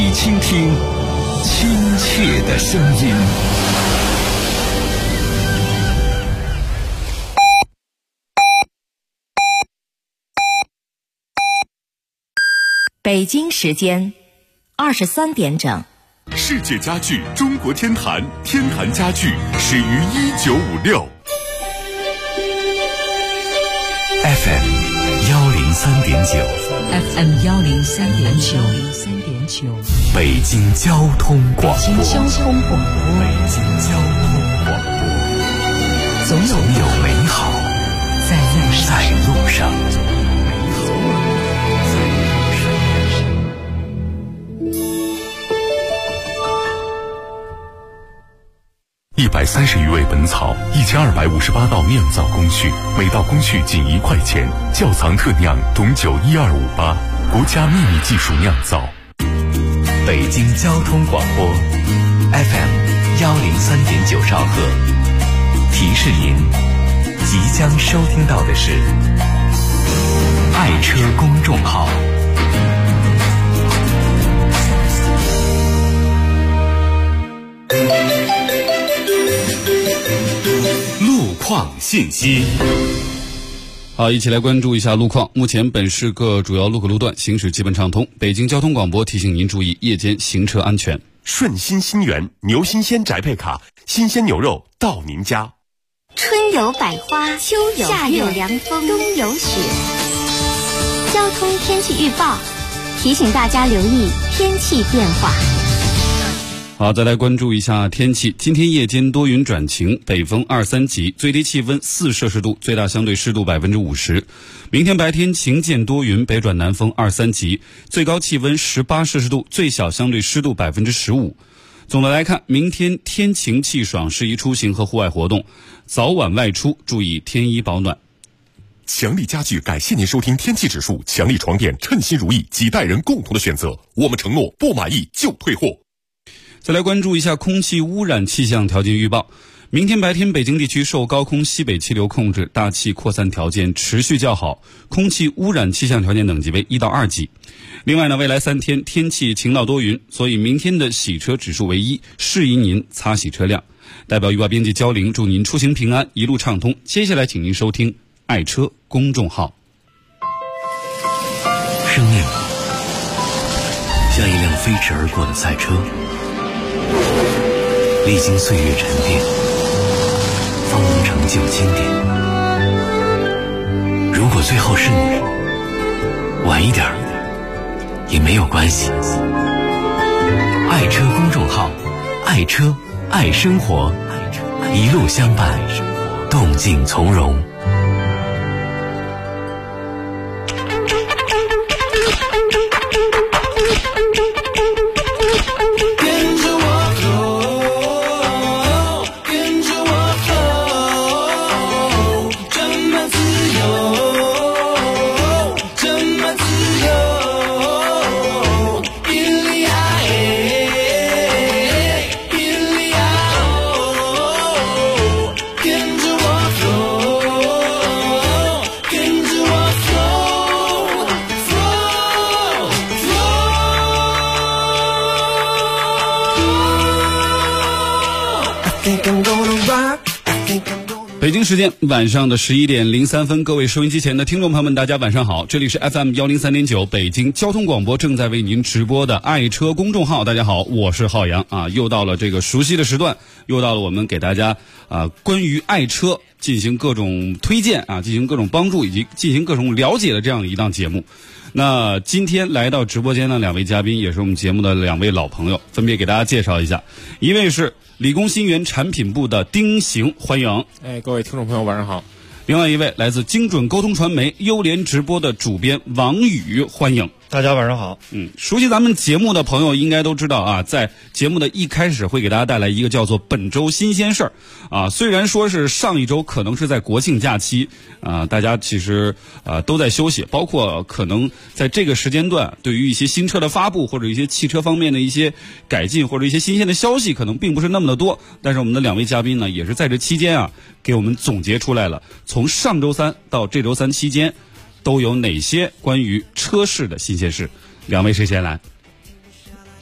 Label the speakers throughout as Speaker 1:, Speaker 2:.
Speaker 1: 起倾听亲切的声音。
Speaker 2: 北京时间23点整。
Speaker 3: 世界家具中国天坛，天坛家具始于1956。
Speaker 1: FM 103.9
Speaker 4: FM 103.9
Speaker 1: 北京交通广播。
Speaker 4: 北京交通广播，
Speaker 1: 总有美好
Speaker 4: 在
Speaker 1: 路上。130余味本草，1258道酿造工序，每道工序仅1块钱。窖藏特酿董酒12588，国家秘密技术酿造。北京交通广播 FM 103.9兆赫。提示您，即将收听到的是爱车公众号。路况信息。
Speaker 5: 好，一起来关注一下路况。目前本市各主要路口路段行驶基本畅通。北京交通广播提醒您注意夜间行车安全。
Speaker 3: 顺心新源牛新鲜宅配卡，新鲜牛肉到您家。
Speaker 6: 春有百花，秋有夏有凉风，冬有雪。交通天气预报提醒大家留意天气变化。
Speaker 5: 好，再来关注一下天气。今天夜间多云转晴，北风2、3级，最低气温4摄氏度，最大相对湿度50%。明天白天晴间多云，北转南风2、3级，最高气温18摄氏度，最小相对湿度15%。总的来看，明天天晴气爽，适宜出行和户外活动，早晚外出注意添衣保暖。
Speaker 3: 强力家具感谢您收听天气指数，强力床垫称心如意，几代人共同的选择，我们承诺不满意就退货。
Speaker 5: 再来关注一下空气污染气象条件预报。明天白天北京地区受高空西北气流控制，大气扩散条件持续较好，空气污染气象条件等级为1到2级。另外呢，未来3天天气晴到多云，所以明天的洗车指数为1，适宜您擦洗车辆。代表预报编辑焦玲，祝您出行平安，一路畅通。接下来请您收听爱车公众号。
Speaker 1: 生命像一辆飞驰而过的赛车，历经岁月沉淀，方能成就经典。如果最后是你，晚一点也没有关系。爱车公众号，爱车爱生活，一路相伴，动静从容。
Speaker 5: 北京时间晚上的11点03分，各位收音机前的听众朋友们，大家晚上好，这里是 FM 103.9北京交通广播正在为您直播的爱车公众号。大家好，我是浩洋啊，又到了这个熟悉的时段，又到了我们给大家关于爱车进行各种推荐啊，进行各种帮助以及进行各种了解的这样一档节目。那今天来到直播间的2位嘉宾也是我们节目的2位老朋友，分别给大家介绍一下。一位是理工新源产品部的丁行，欢迎。
Speaker 7: 各位听众朋友晚上好。
Speaker 5: 另外一位来自精准沟通传媒优联直播的主编王宇，欢迎。
Speaker 8: 大家晚上好。
Speaker 5: 熟悉咱们节目的朋友应该都知道啊，在节目的一开始会给大家带来一个叫做本周新鲜事儿啊。虽然说是上一周可能是在国庆假期啊，大家其实都在休息，包括可能在这个时间段对于一些新车的发布或者一些汽车方面的一些改进或者一些新鲜的消息可能并不是那么的多，但是我们的2位嘉宾呢也是在这期间啊给我们总结出来了，从上周3到这周3期间都有哪些关于车市的新鲜事。2位谁先来？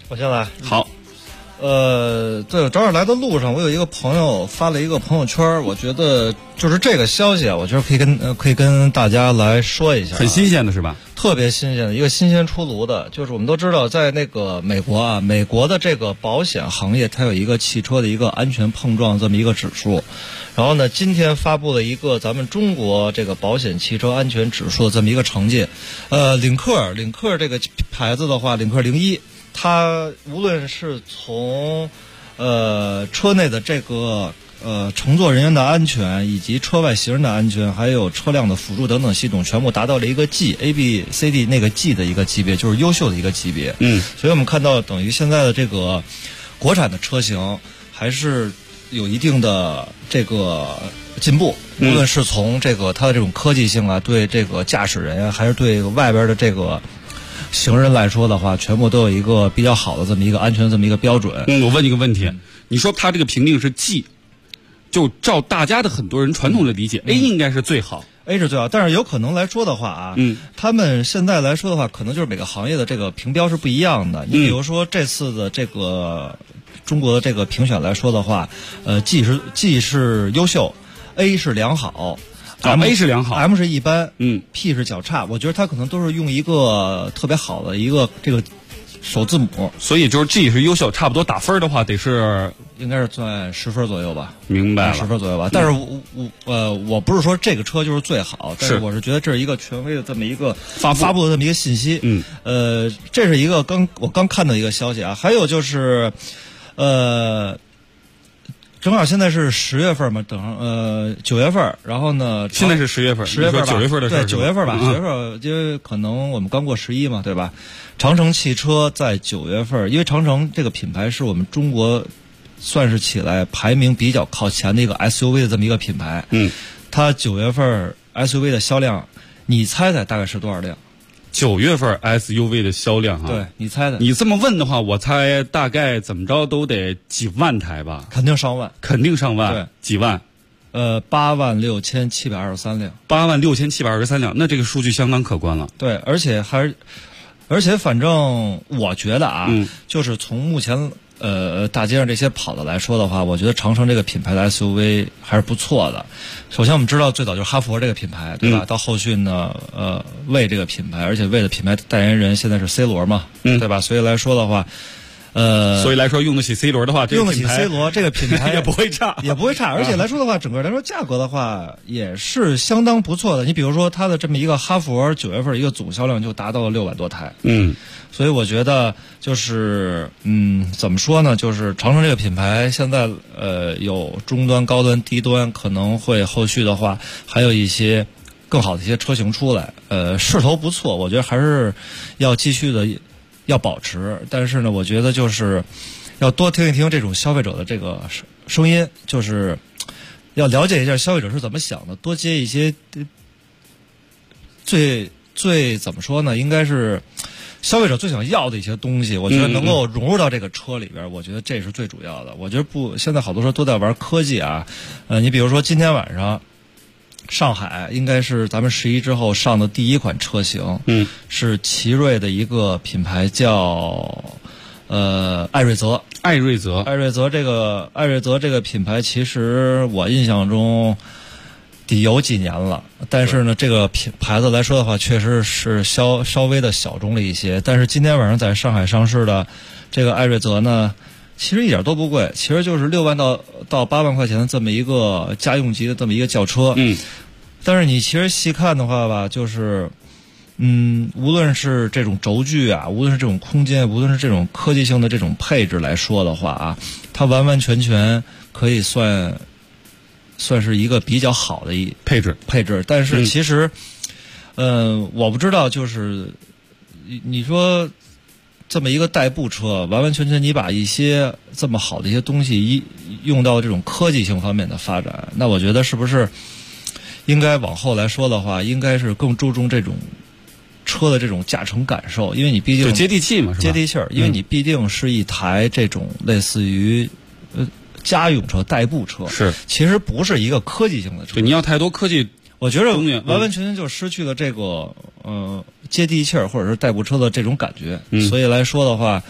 Speaker 8: 我先来。
Speaker 5: 好。
Speaker 8: 对，我正好来的路上，我有一个朋友发了一个朋友圈，我觉得就是这个消息啊，我觉得可以跟大家来说一下，
Speaker 5: 很新鲜的是吧？
Speaker 8: 特别新鲜的一个新鲜出炉的，就是我们都知道，在那个美国啊，美国的这个保险行业，它有一个汽车的一个安全碰撞这么一个指数，然后呢，今天发布了一个咱们中国这个保险汽车安全指数的这么一个成绩，领克这个牌子的话，领克01。它无论是从车内的这个乘坐人员的安全，以及车外行人的安全，还有车辆的辅助等等系统，全部达到了一个 G、A、B、C、D 那个 G 的一个级别，就是优秀的一个级别。所以我们看到，等于现在的这个国产的车型还是有一定的这个进步，无论是从这个它的这种科技性啊，对这个驾驶人啊，还是对外边的这个行人来说的话，全部都有一个比较好的这么一个安全的这么一个标准。
Speaker 5: 我问你个问题，你说它这个评定是 G， 就照大家的很多人传统的理解，A 应该是最好
Speaker 8: ，A 是最好，但是有可能来说的话啊，他们现在来说的话，可能就是每个行业的这个评标是不一样的。你比如说这次的这个中国的这个评选来说的话，G 是优秀 ，A 是良好。
Speaker 5: A 是良好
Speaker 8: ，M 是一般，P 是较差。我觉得它可能都是用一个特别好的一个这个首字母，
Speaker 5: 所以就是 G 是优秀，差不多打分的话得是
Speaker 8: 应该是算10分左右吧。
Speaker 5: 明白了
Speaker 8: ，10分左右吧。但是我不是说这个车就是最好，但是我是觉得这是一个权威的这么一个发布的这么一个信息。这是一个我刚看到一个消息啊，还有就是正好现在是10月份嘛，9月份，然后呢，
Speaker 5: 现在是10月份
Speaker 8: ，10月份吧
Speaker 5: ，9月份的事儿，
Speaker 8: 对，9月份吧，9月份，因为可能我们刚过11嘛，对吧？长城汽车在9月份，因为长城这个品牌是我们中国算是起来排名比较靠前的一个 SUV 的这么一个品牌，它9月份 SUV 的销量，你猜猜大概是多少辆
Speaker 5: ？9月份 SUV 的销量
Speaker 8: 对，你猜的。
Speaker 5: 你这么问的话，我猜大概怎么着都得几万台吧？
Speaker 8: 肯定上万，
Speaker 5: 对，几万
Speaker 8: ？86723辆
Speaker 5: ，86723辆，那这个数据相当可观了。
Speaker 8: 对，而且反正我觉得啊，就是从目前大街上这些跑的来说的话，我觉得长城这个品牌的 SUV 还是不错的。首先我们知道最早就是哈弗这个品牌，对吧？到后续呢，魏这个品牌，而且魏的品牌代言人现在是 C 罗嘛，对吧？所以来说的话，
Speaker 5: 所以来说用得起 C 罗的话，
Speaker 8: 用得起 C 罗这个品牌
Speaker 5: 也不会差，
Speaker 8: 而且来说的话，整个来说价格的话也是相当不错的。你比如说它的这么一个哈弗9月份一个总销量就达到了600多台，所以我觉得就是怎么说呢？就是长城这个品牌现在有中端、高端、低端，可能会后续的话还有一些更好的一些车型出来，势头不错，我觉得还是要继续的要保持。但是呢，我觉得就是要多听一听这种消费者的这个声音，就是要了解一下消费者是怎么想的，多接一些最怎么说呢？应该是消费者最想要的一些东西，我觉得能够融入到这个车里边，我觉得这是最主要的。我觉得现在好多车都在玩科技啊，你比如说今天晚上上海应该是咱们11之后上的第一款车型，是奇瑞的一个品牌叫艾瑞泽这个品牌，其实我印象中得有几年了，但是呢，这个牌子来说的话，确实是稍微的小众了一些。但是今天晚上在上海上市的这个艾瑞泽呢，其实一点都不贵，其实就是6万到8万块钱的这么一个家用级的这么一个轿车。但是你其实细看的话吧，就是无论是这种轴距啊，无论是这种空间，无论是这种科技性的这种配置来说的话啊，它完完全全可以算是一个比较好的配置。但是其实我不知道，就是你说这么一个代步车，完完全全你把一些这么好的一些东西用到这种科技性方面的发展，那我觉得是不是应该往后来说的话，应该是更注重这种车的这种驾乘感受，因为你毕竟
Speaker 5: 就接地气嘛，是吧？
Speaker 8: 接地气儿，因为你毕竟是一台这种类似于家用车、代步车，
Speaker 5: 是
Speaker 8: 其实不是一个科技性的车。
Speaker 5: 对，你要太多科技，
Speaker 8: 我觉得完完全全就失去了这个接地气儿或者是代步车的这种感觉。所以来说的话，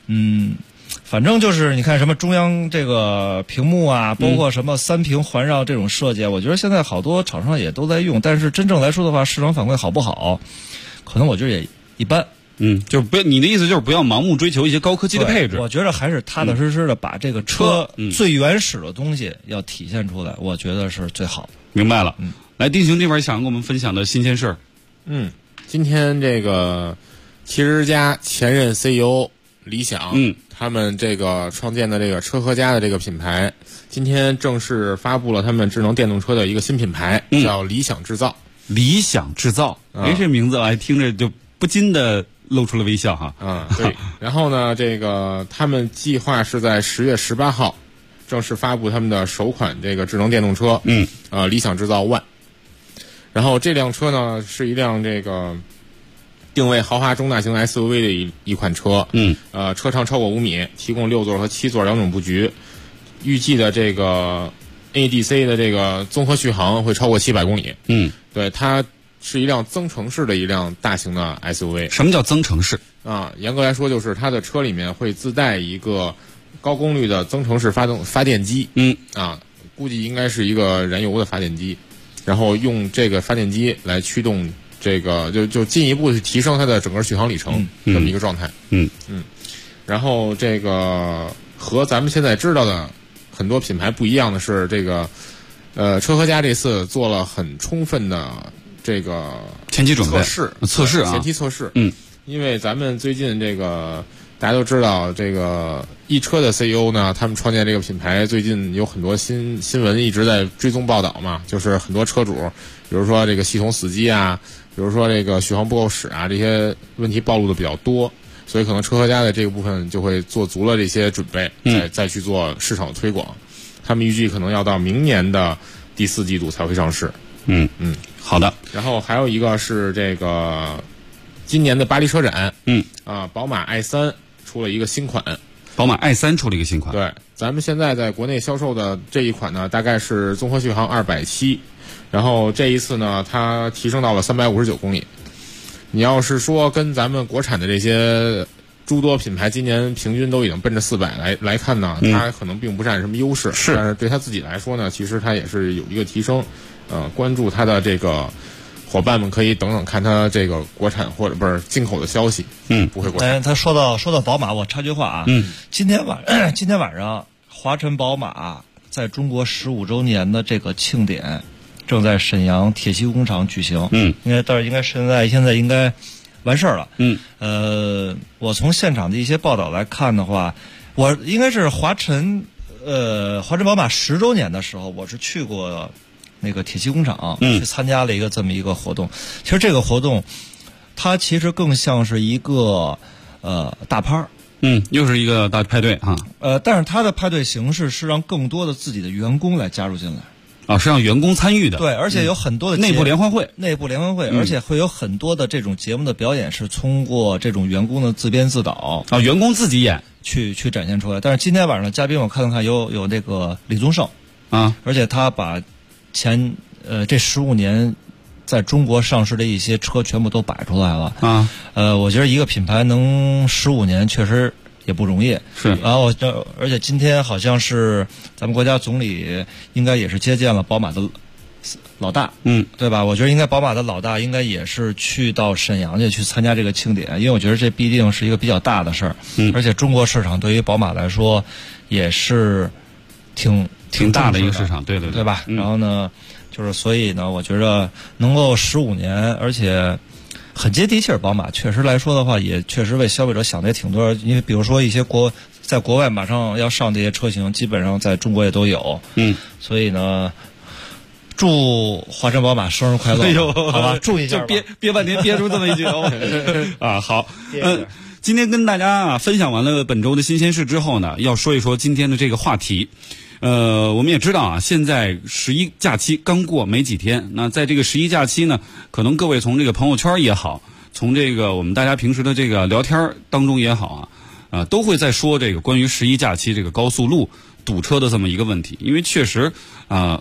Speaker 8: 反正就是你看什么中央这个屏幕啊，包括什么3屏环绕这种设计，我觉得现在好多厂商也都在用，但是真正来说的话，市场反馈好不好，可能我觉得也一般。
Speaker 5: 就是不要，你的意思就是不要盲目追求一些高科技的配置。
Speaker 8: 我觉得还是踏踏实实的把这个车最原始的东西要体现出来，我觉得是最好的。
Speaker 5: 明白了。来，定型这边想跟我们分享的新鲜事儿。
Speaker 7: 今天这个汽车之家前任 CEO 理想，他们这个创建的这个车和家的这个品牌，今天正式发布了他们智能电动车的一个新品牌，叫理想制造。
Speaker 5: 理想制造，这名字还听着就不禁的露出了微笑哈。
Speaker 7: 对。然后呢，这个他们计划是在10月18号正式发布他们的首款这个智能电动车，理想制造 ONE。然后这辆车呢是一辆这个定位豪华中大型 SUV 的一款车，车长超过5米，提供6座和7座两种布局，预计的这个 ADC 的这个综合续航会超过700公里。对，它是一辆增程式的一辆大型的 SUV。
Speaker 5: 什么叫增程式？
Speaker 7: 严格来说就是它的车里面会自带一个高功率的增程式发电机，估计应该是一个燃油的发电机，然后用这个发电机来驱动这个，就进一步去提升它的整个续航里程，这么一个状态。然后这个和咱们现在知道的很多品牌不一样的是，这个车和家这次做了很充分的这个
Speaker 5: 前期准备测试
Speaker 7: 前期测试。因为咱们最近这个大家都知道，这个一车的 CEO 呢，他们创建这个品牌，最近有很多新闻一直在追踪报道嘛，就是很多车主，比如说这个系统死机啊，比如说这个续航不够使啊，这些问题暴露的比较多，所以可能车和家的这个部分就会做足了这些准备，再去做市场推广。他们预计可能要到明年的第4季度才会上市。
Speaker 5: 好的。
Speaker 7: 然后还有一个是这个今年的巴黎车展，宝马 i3 出了一个新款。
Speaker 5: 宝马 i3 出了一个新款。
Speaker 7: 对，咱们现在在国内销售的这一款呢，大概是综合续航270，然后这一次呢，它提升到了359公里。你要是说跟咱们国产的这些诸多品牌今年平均都已经奔着400来看呢，它可能并不占什么优势，但是对它自己来说呢，其实它也是有一个提升。关注它的这个伙伴们可以等等看它这个国产或者不是进口的消息。不会国产。
Speaker 8: 他说到宝马，我插句话啊。今天晚上华晨宝马在中国15周年的这个庆典正在沈阳铁西工厂举行。但是应该现在应该完事儿了。我从现场的一些报道来看的话，我应该是华晨宝马10周年的时候，我是去过那个铁西工厂，去参加了这么一个活动。其实这个活动它其实更像是一个大趴，
Speaker 5: 又是一个大派对哈。
Speaker 8: 但是它的派对形式是让更多的自己的员工来加入进来。
Speaker 5: 是让员工参与的。
Speaker 8: 对，而且有很多的
Speaker 5: 内部联欢会，
Speaker 8: 而且会有很多的这种节目的表演是通过这种员工的自编自导
Speaker 5: 员工自己演
Speaker 8: 去展现出来。但是今天晚上的嘉宾我看有那个李宗盛而且他把这15年在中国上市的一些车全部都摆出来了我觉得一个品牌能15年确实也不容易。
Speaker 5: 是。
Speaker 8: 然后而且今天好像是咱们国家总理应该也是接见了宝马的老大，对吧？我觉得应该宝马的老大应该也是去到沈阳去参加这个庆典，因为我觉得这必定是一个比较大的事儿。而且中国市场对于宝马来说也是挺
Speaker 5: 大的一个市场，对
Speaker 8: 吧？然后呢，就是所以呢，我觉得能够15年，而且很接地气儿。宝马确实来说的话，也确实为消费者想的也挺多。因为比如说一些在国外马上要上这些车型，基本上在中国也都有。所以呢，祝华晨宝马生日快乐！好吧，祝一下吧。
Speaker 5: 就憋半天憋出这么一句好。今天跟大家分享完了本周的新鲜事之后呢，要说一说今天的这个话题。我们也知道现在11假期刚过没几天。那在这个11假期呢，可能各位从这个朋友圈也好，从这个我们大家平时的这个聊天当中也好都会在说这个关于11假期这个高速路堵车的这么一个问题。因为确实大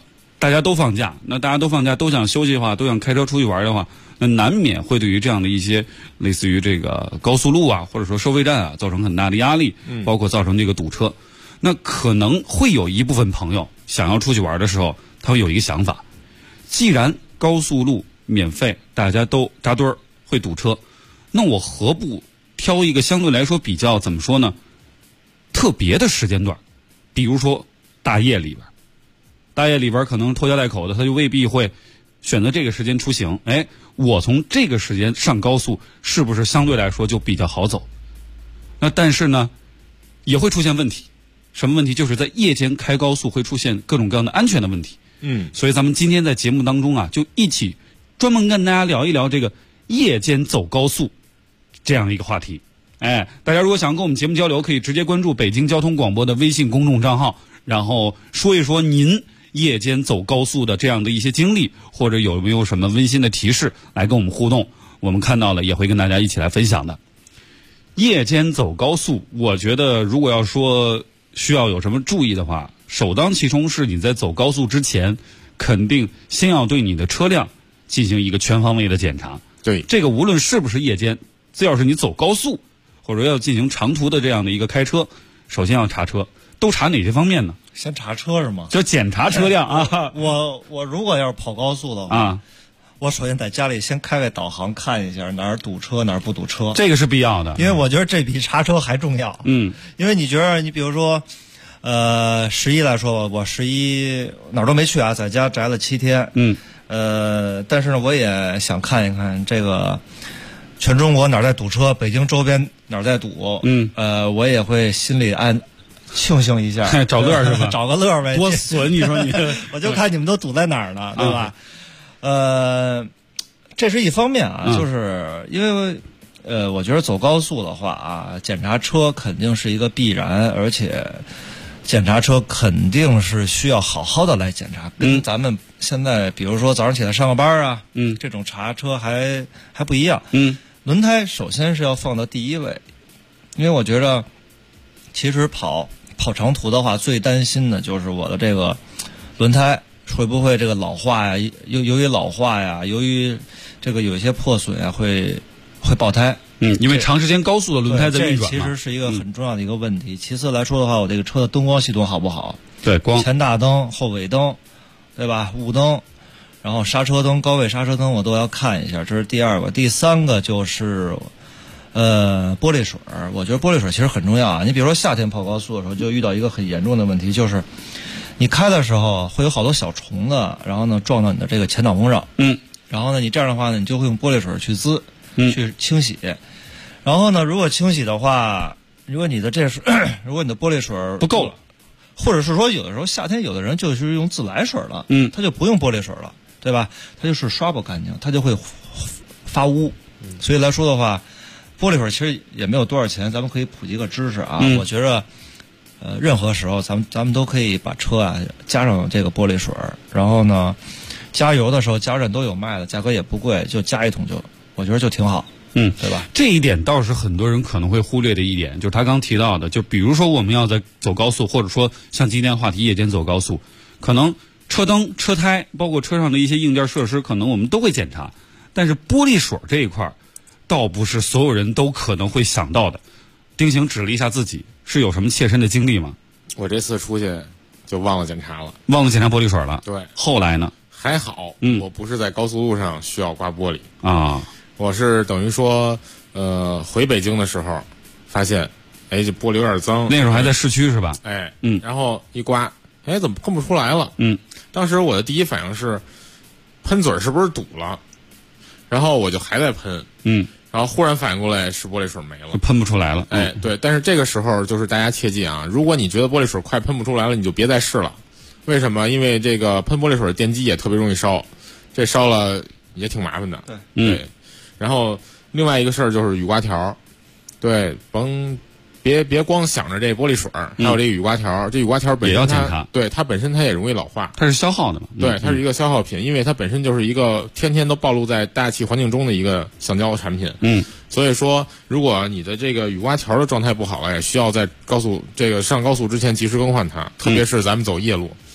Speaker 5: 大家都放假，那大家都放假都想休息的话，都想开车出去玩的话，那难免会对于这样的一些类似于这个高速路啊，或者说收费站啊，造成很大的压力，包括造成这个堵车。那可能会有一部分朋友想要出去玩的时候，他会有一个想法，既然高速路免费，大家都扎堆儿会堵车，那我何不挑一个相对来说比较怎么说呢，特别的时间段，比如说大夜里边可能拖家带口的，他就未必会选择这个时间出行。哎，我从这个时间上高速，是不是相对来说就比较好走？那但是呢，也会出现问题。什么问题？就是在夜间开高速会出现各种各样的安全的问题。所以咱们今天在节目当中啊，就一起专门跟大家聊一聊这个夜间走高速这样一个话题。哎，大家如果想跟我们节目交流，可以直接关注北京交通广播的微信公众账号，然后说一说您夜间走高速的这样的一些经历，或者有没有什么温馨的提示来跟我们互动，我们看到了也会跟大家一起来分享的。夜间走高速，我觉得如果要说需要有什么注意的话，首当其冲是你在走高速之前，肯定先要对你的车辆进行一个全方位的检查。
Speaker 7: 对，
Speaker 5: 这个无论是不是夜间，只要是你走高速或者要进行长途的这样的一个开车，首先要查车，都查哪些方面呢？
Speaker 8: 先查车是吗？
Speaker 5: 就检查车辆啊。
Speaker 8: 我如果要是跑高速的话啊，我首先在家里先开开导航，看一下哪儿堵车哪儿不堵车，
Speaker 5: 这个是必要的，
Speaker 8: 因为我觉得这比查车还重要。因为你觉得你比如说11来说吧，我11哪儿都没去啊，在家宅了7天。但是呢，我也想看一看这个全中国哪儿在堵车，北京周边哪儿在堵。我也会心里庆幸一下，
Speaker 5: 找乐是吧？
Speaker 8: 找个乐呗，
Speaker 5: 多损！你说你，
Speaker 8: 我就看你们都堵在哪儿呢，对吧？这是一方面啊，就是因为我觉得走高速的话啊，检查车肯定是一个必然，而且检查车肯定是需要好好的来检查，跟咱们现在比如说早上起来上个班啊，这种查车还不一样。轮胎首先是要放到第一位，因为我觉得其实跑长途的话，最担心的就是我的这个轮胎会不会这个老化呀？由于老化呀，由于这个有一些破损呀，会爆胎。
Speaker 5: 因为长时间高速的轮胎在运转嘛，
Speaker 8: 这其实是一个很重要的一个问题。其次来说的话，我这个车的灯光系统好不好？
Speaker 5: 对，光
Speaker 8: 前大灯、后尾灯，对吧？雾灯，然后刹车灯、高位刹车灯我都要看一下，这是第二个。第三个就是玻璃水。我觉得玻璃水其实很重要啊。你比如说夏天跑高速的时候，就遇到一个很严重的问题，就是你开的时候会有好多小虫子，然后呢撞到你的这个前挡风上。然后呢，你这样的话呢，你就会用玻璃水去滋，去清洗。然后呢，如果清洗的话，如果你的玻璃水
Speaker 5: 不够了，
Speaker 8: 或者是说有的时候夏天有的人就是用自来水了，他就不用玻璃水了，对吧？他就是刷不干净，他就会发污。所以来说的话，玻璃水其实也没有多少钱，咱们可以普及个知识啊。我觉着任何时候咱们都可以把车啊加上这个玻璃水，然后呢加油的时候加油站都有卖的，价格也不贵，就加一桶我觉得就挺好。对吧？
Speaker 5: 这一点倒是很多人可能会忽略的一点，就是他刚提到的，就比如说我们要在走高速，或者说像今天话题夜间走高速，可能车灯、车胎，包括车上的一些硬件设施，可能我们都会检查，但是玻璃水这一块倒不是所有人都可能会想到的。丁行指了一下自己，是有什么切身的经历吗？
Speaker 7: 我这次出去就忘了检查了，
Speaker 5: 忘了检查玻璃水了。
Speaker 7: 对，
Speaker 5: 后来呢？
Speaker 7: 还好，我不是在高速路上需要刮玻璃
Speaker 5: 啊。
Speaker 7: 我是等于说，回北京的时候，发现，这玻璃有点脏。
Speaker 5: 那时候还在市区是吧？
Speaker 7: 然后一刮，怎么喷不出来了？当时我的第一反应是，喷嘴是不是堵了？然后我就还在喷，然后忽然反应过来是玻璃水没了，
Speaker 5: 就喷不出来了。
Speaker 7: 对，但是这个时候就是大家切记啊，如果你觉得玻璃水快喷不出来了，你就别再试了。为什么？因为这个喷玻璃水的电机也特别容易烧，这烧了也挺麻烦的。对，然后另外一个事儿就是雨刮条，对，别光想着这玻璃水，还有这个雨刮条，这雨刮条本身
Speaker 5: 也要检查，
Speaker 7: 对，它本身它也容易老化，
Speaker 5: 它是消耗的嘛，
Speaker 7: 对，它是一个消耗品，因为它本身就是一个天天都暴露在大气环境中的一个橡胶产品，所以说如果你的这个雨刮条的状态不好了，也需要在上高速之前及时更换它，特别是咱们走夜路。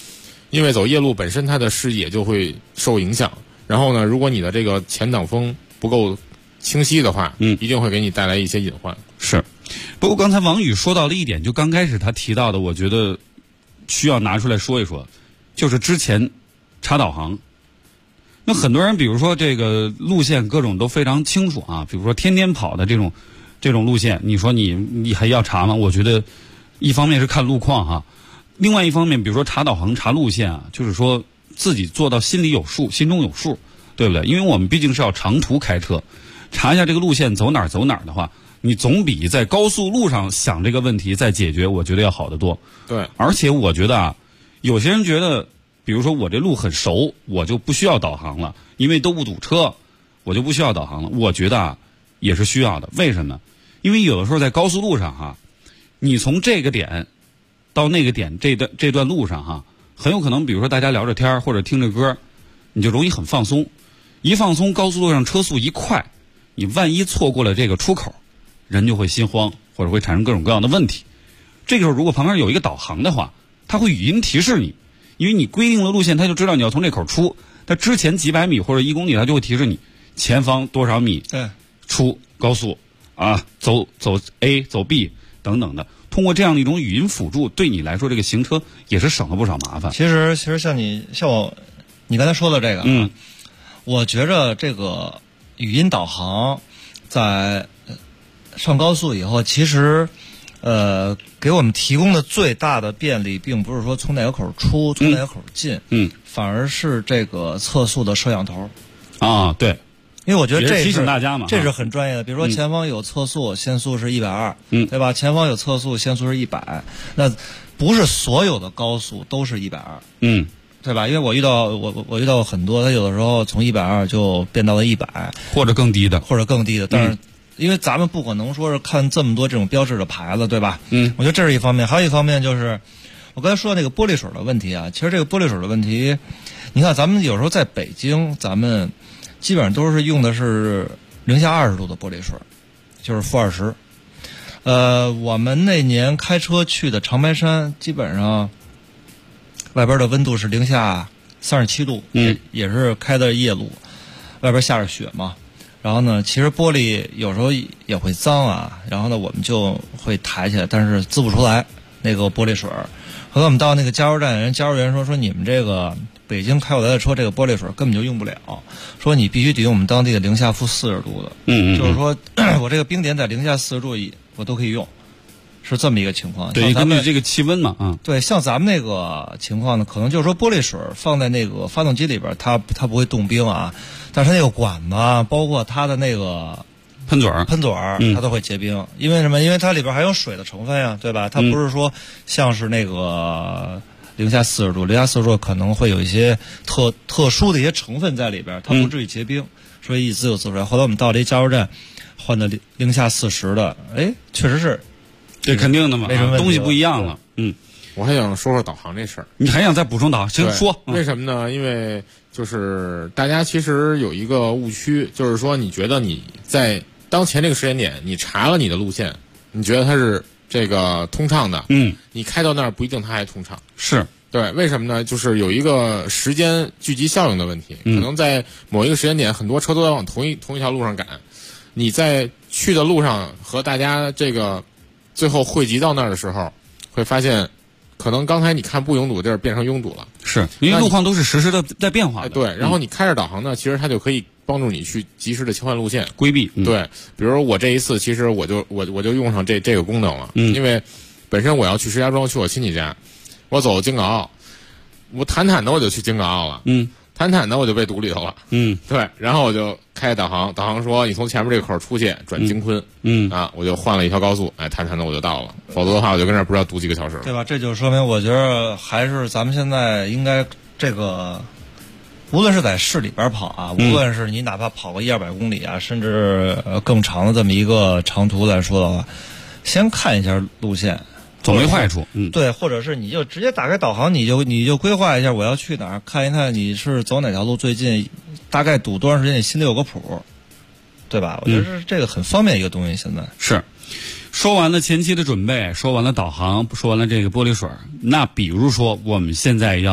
Speaker 7: 因为走夜路本身它的视野就会受影响。然后呢，如果你的这个前挡风不够清晰的话，一定会给你带来一些隐患。
Speaker 5: 是，不过刚才王宇说到了一点，就刚开始他提到的，我觉得需要拿出来说一说，就是之前查导航。那很多人，比如说这个路线各种都非常清楚啊，比如说天天跑的这种路线，你说你还要查吗？我觉得一方面是看路况哈，另外一方面，比如说查导航、查路线啊，就是说自己做到心里有数，心中有数，对不对？因为我们毕竟是要长途开车，查一下这个路线走哪儿的话，你总比在高速路上想这个问题再解决，我觉得要好得多。
Speaker 7: 对，
Speaker 5: 而且我觉得啊，有些人觉得，比如说我这路很熟，我就不需要导航了，因为都不堵车，我就不需要导航了。我觉得啊，也是需要的。为什么？因为有的时候在高速路上哈，你从这个点到那个点这段路上哈，很有可能，比如说大家聊着天或者听着歌，你就容易很放松。一放松，高速路上车速一快，你万一错过了这个出口，人就会心慌，或者会产生各种各样的问题。这个时候，如果旁边有一个导航的话，它会语音提示你，因为你规定了路线，它就知道你要从这口出。它之前几百米或者1公里，它就会提示你前方多少米，出高速啊，走 A 走 B 等等的。通过这样的一种语音辅助，对你来说这个行车也是省了不少麻烦。
Speaker 8: 其实像你刚才说的这个，我觉着这个语音导航在上高速以后，其实给我们提供的最大的便利，并不是说从哪个口出，从哪个口进，反而是这个测速的摄像头
Speaker 5: 啊，对。
Speaker 8: 因为我觉得
Speaker 5: 提醒大家嘛，
Speaker 8: 这是很专业的。比如说前方有测速，限速是120，对吧？前方有测速，限速是100，那不是所有的高速都是120，对吧？因为我遇到很多，他有的时候从120就变到了100，
Speaker 5: 或者更低的。
Speaker 8: 但是因为咱们不可能说是看这么多这种标志的牌子，对吧？我觉得这是一方面，还有一方面就是我刚才说的那个玻璃水的问题啊。其实这个玻璃水的问题，你看咱们有时候在北京，咱们基本上都是用的是零下20度的玻璃水，就是-20。我们那年开车去的长白山，基本上外边的温度是零下37度，也是开的夜路，外边下着雪嘛。然后呢，其实玻璃有时候也会脏啊，然后呢，我们就会抬起来，但是滋不出来那个玻璃水。后来我们到那个加油站，人加油员说你们这个北京开过来的车，这个玻璃水根本就用不了，说你必须得用我们当地的零下-40度的，就是说我这个冰点在零下40度我都可以用，是这么一个情况。
Speaker 5: 对，根据这个气温嘛，
Speaker 8: 对，像咱们那个情况呢，可能就是说玻璃水放在那个发动机里边，它不会冻冰啊，但是那个管子，包括它的那个
Speaker 5: 喷嘴儿，
Speaker 8: 它都会结冰。因为什么？因为它里边还有水的成分呀，对吧？它不是说像是那个零下40度，零下40度可能会有一些特殊的一些成分在里边，它不至于结冰，所以一滋就滋出来。后来我们到了一加油站，换的零下40的，确实是，
Speaker 5: 这肯定的嘛，东西不一样了。
Speaker 7: 我还想说说导航这事儿。
Speaker 5: 你还想再补充导航？行，说。
Speaker 7: 为什么呢？因为就是大家其实有一个误区，就是说你觉得你在当前这个时间点，你查了你的路线，你觉得它是这个通畅的，你开到那儿不一定它还通畅。
Speaker 5: 是
Speaker 7: 对，为什么呢？就是有一个时间聚集效应的问题，可能在某一个时间点，很多车都在往同一条路上赶，你在去的路上和大家这个最后汇集到那儿的时候，会发现可能刚才你看不拥堵的地儿变成拥堵了，
Speaker 5: 是因为路况都是实时的在变化的。
Speaker 7: 对，然后你开着导航呢，其实它就可以帮助你去及时的切换路线，
Speaker 5: 规避。
Speaker 7: 对，比如我这一次，其实我就用上这个功能了，因为本身我要去石家庄去我亲戚家，我走京港澳，我坦的我就去京港澳了，坦的我就被堵里头了，对，然后我就开导航说你从前面这个口出去转京昆，我就换了一条高速，坦的我就到了，否则的话我就跟这儿不知道堵几个小时了，
Speaker 8: 对吧？这就说明我觉得还是咱们现在应该这个，无论是在市里边跑啊，无论是你哪怕跑个100-200公里啊，甚至更长的这么一个长途来说的话，先看一下路线。
Speaker 5: 总没坏处，
Speaker 8: 对，或者是你就直接打开导航，你就规划一下我要去哪儿，看一看你是走哪条路最近，大概堵多长时间，你心里有个谱，对吧？我觉得是这个很方便一个东西。现在
Speaker 5: 是说完了前期的准备，说完了导航，说完了这个玻璃水，那比如说我们现在要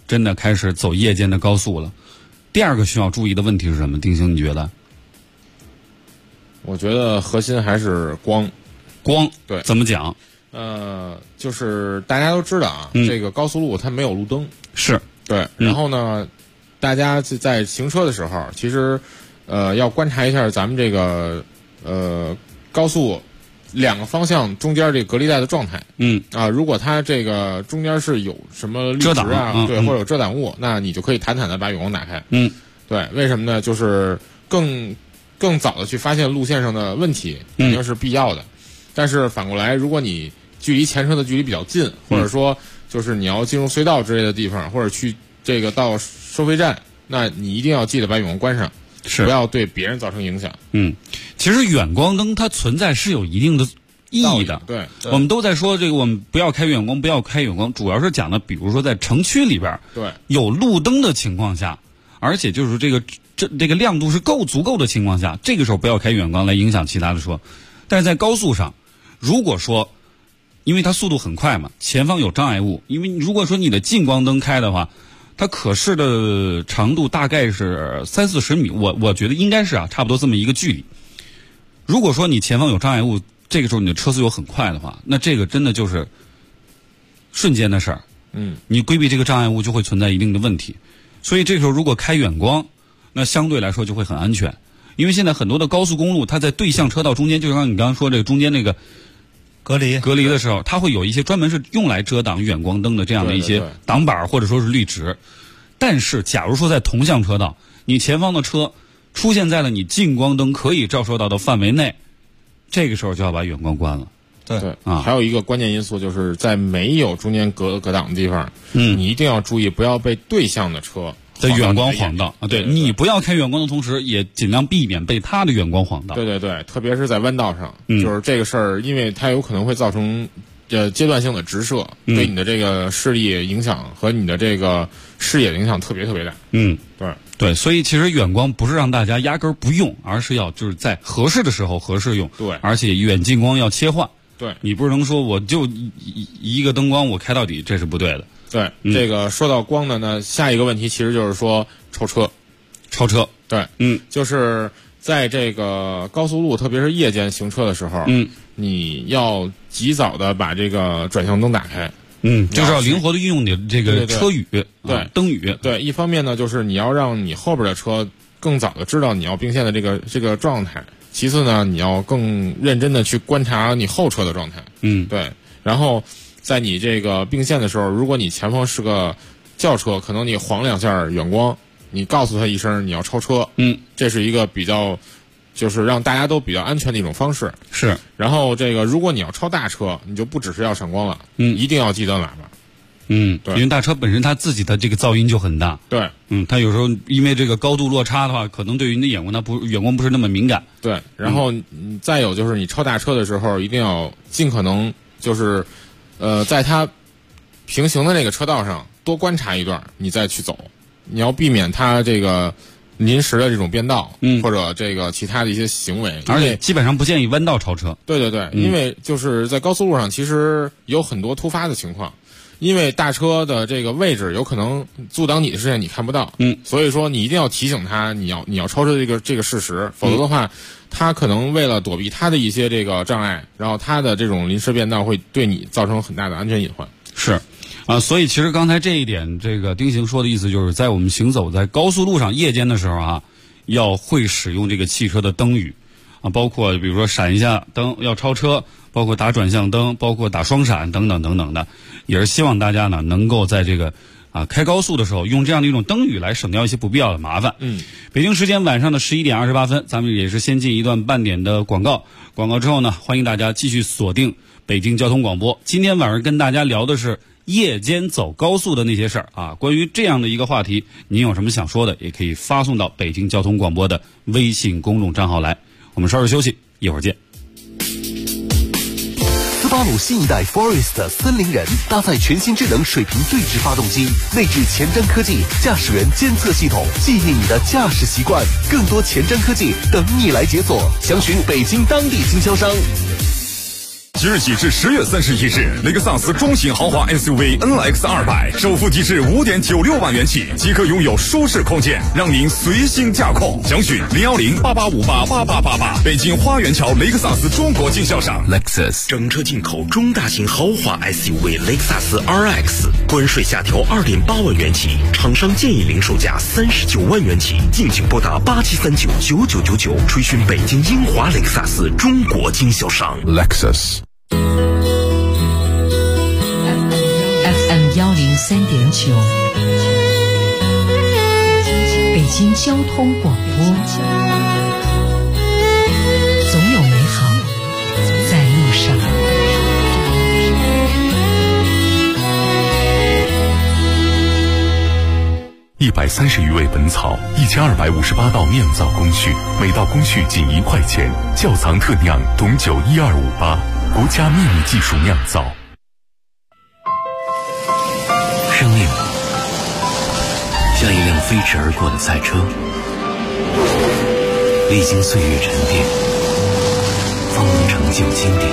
Speaker 5: 真的开始走夜间的高速了。第二个需要注意的问题是什么？丁星，你觉得？
Speaker 7: 我觉得核心还是光。对，
Speaker 5: 怎么讲？
Speaker 7: 就是大家都知道啊，这个高速路它没有路灯，
Speaker 5: 是
Speaker 7: 对。然后呢，大家在行车的时候，其实要观察一下咱们这个高速两个方向中间这个隔离带的状态。如果它这个中间是有什么绿植啊，对，或者有遮挡物，那你就可以坦坦的把远光打开。对，为什么呢？就是更早的去发现路线上的问题，肯定是必要的。但是反过来，如果你距离前车的距离比较近，或者说就是你要进入隧道之类的地方，或者去这个到收费站，那你一定要记得把远光关上，不要对别人造成影响。
Speaker 5: 其实远光灯它存在是有一定的意义的。
Speaker 7: 对，
Speaker 5: 我们都在说这个，我们不要开远光，不要开远光，主要是讲的，比如说在城区里边，
Speaker 7: 对，
Speaker 5: 有路灯的情况下，而且就是这个亮度是足够的情况下，这个时候不要开远光来影响其他的车。但是在高速上，如果说因为它速度很快嘛，前方有障碍物，因为如果说你的近光灯开的话，它可视的长度大概是30-40米，我觉得应该是差不多这么一个距离。如果说你前方有障碍物，这个时候你的车速又很快的话，那这个真的就是瞬间的事儿。你规避这个障碍物就会存在一定的问题。所以这个时候如果开远光，那相对来说就会很安全。因为现在很多的高速公路，它在对向车道中间，就像你刚刚说这个中间那个隔离的时候，它会有一些专门是用来遮挡远光灯的这样的一些挡板或者说是绿植。但是假如说在同向车道，你前方的车出现在了你近光灯可以照射到的范围内，这个时候就要把远光关了。
Speaker 7: 对还有一个关键因素就是在没有中间隔挡的地方，你一定要注意不要被对向的车
Speaker 5: 的远光晃到啊！对，你不要开远光的同时，也尽量避免被它的远光晃到。
Speaker 7: 对，特别是在弯道上，就是这个事儿，因为它有可能会造成阶段性的直射，对你的这个视力影响和你的这个视野影响特别大。
Speaker 5: 对，所以其实远光不是让大家压根儿不用，而是要就是在合适的时候合适用。
Speaker 7: 对，
Speaker 5: 而且远近光要切换。
Speaker 7: 对，
Speaker 5: 你不能说我就一个灯光我开到底，这是不对的。
Speaker 7: 对，这个说到光的呢，下一个问题其实就是说超车。对，就是在这个高速路，特别是夜间行车的时候，你要及早的把这个转向灯打开。
Speaker 5: 就是要灵活的运用你的这个车语，
Speaker 7: 对，
Speaker 5: 灯语。
Speaker 7: 对，一方面呢，就是你要让你后边的车更早的知道你要并线的这个状态。其次呢，你要更认真的去观察你后车的状态。对，然后在你这个并线的时候，如果你前方是个轿车，可能你晃两下远光，你告诉他一声你要超车。这是一个比较就是让大家都比较安全的一种方式。
Speaker 5: 是。
Speaker 7: 然后这个如果你要超大车，你就不只是要闪光了，一定要记得喇叭。
Speaker 5: 对，因为大车本身它自己的这个噪音就很大。
Speaker 7: 对，
Speaker 5: 它有时候因为这个高度落差的话，可能对于你的远光不是那么敏感。
Speaker 7: 对，然后再有就是你超大车的时候，一定要尽可能就是在它平行的那个车道上多观察一段，你再去走。你要避免它这个临时的这种变道，或者这个其他的一些行为，
Speaker 5: 而且基本上不建议弯道超车。
Speaker 7: 对，因为就是在高速路上，其实有很多突发的情况。因为大车的这个位置有可能阻挡你的视线，你看不到。所以说你一定要提醒他，你要超车这个事实，否则的话，他可能为了躲避他的一些这个障碍，然后他的这种临时变道会对你造成很大的安全隐患。
Speaker 5: 是，所以其实刚才这一点，这个丁行说的意思就是在我们行走在高速路上夜间的时候要会使用这个汽车的灯语包括比如说闪一下灯要超车，包括打转向灯，包括打双闪等等的，也是希望大家呢能够在这个开高速的时候用这样的一种灯语来省掉一些不必要的麻烦。北京时间晚上的11点28分，咱们也是先进一段半点的广告之后呢，欢迎大家继续锁定北京交通广播。今天晚上跟大家聊的是夜间走高速的那些事儿关于这样的一个话题，您有什么想说的，也可以发送到北京交通广播的微信公众账号来。我们稍事休息，一会儿见。
Speaker 9: 斯巴鲁新一代 Forest 森林人搭载全新智能水平对置发动机，内置前瞻科技驾驶员监测系统，记忆你的驾驶习惯。更多前瞻科技等你来解锁，详询北京当地经销商。
Speaker 1: 即日起至10月31日，雷克萨斯中型豪华 SUV NX 200首付低至5.96万元起，即可拥有舒适空间，让您随心驾控。详询010-8858-8888。北京花园桥雷克萨斯中国经销商
Speaker 10: Lexus 整车进口中大型豪华 SUV 雷克萨斯 RX， 关税下调2.8万元起，厂商建议零售价39万元起，敬请拨打87399999，垂询北京英华雷克萨斯中国经销商
Speaker 1: Lexus。
Speaker 4: FM 103.9，北京交通广播，总有美好在路上。
Speaker 1: 130余味本草，1258道酿造工序，每道工序仅1块钱，窖藏特酿董酒12588，国家秘密技术酿造。
Speaker 10: 生命像一辆飞驰而过的赛车，历经岁月沉淀，方能成就经典。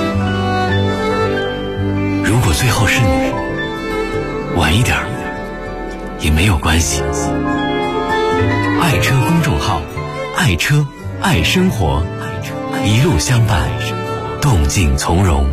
Speaker 10: 如果最后是你，晚一点也没有关系。爱车公众号，爱车爱生活，一路相伴，动静从容。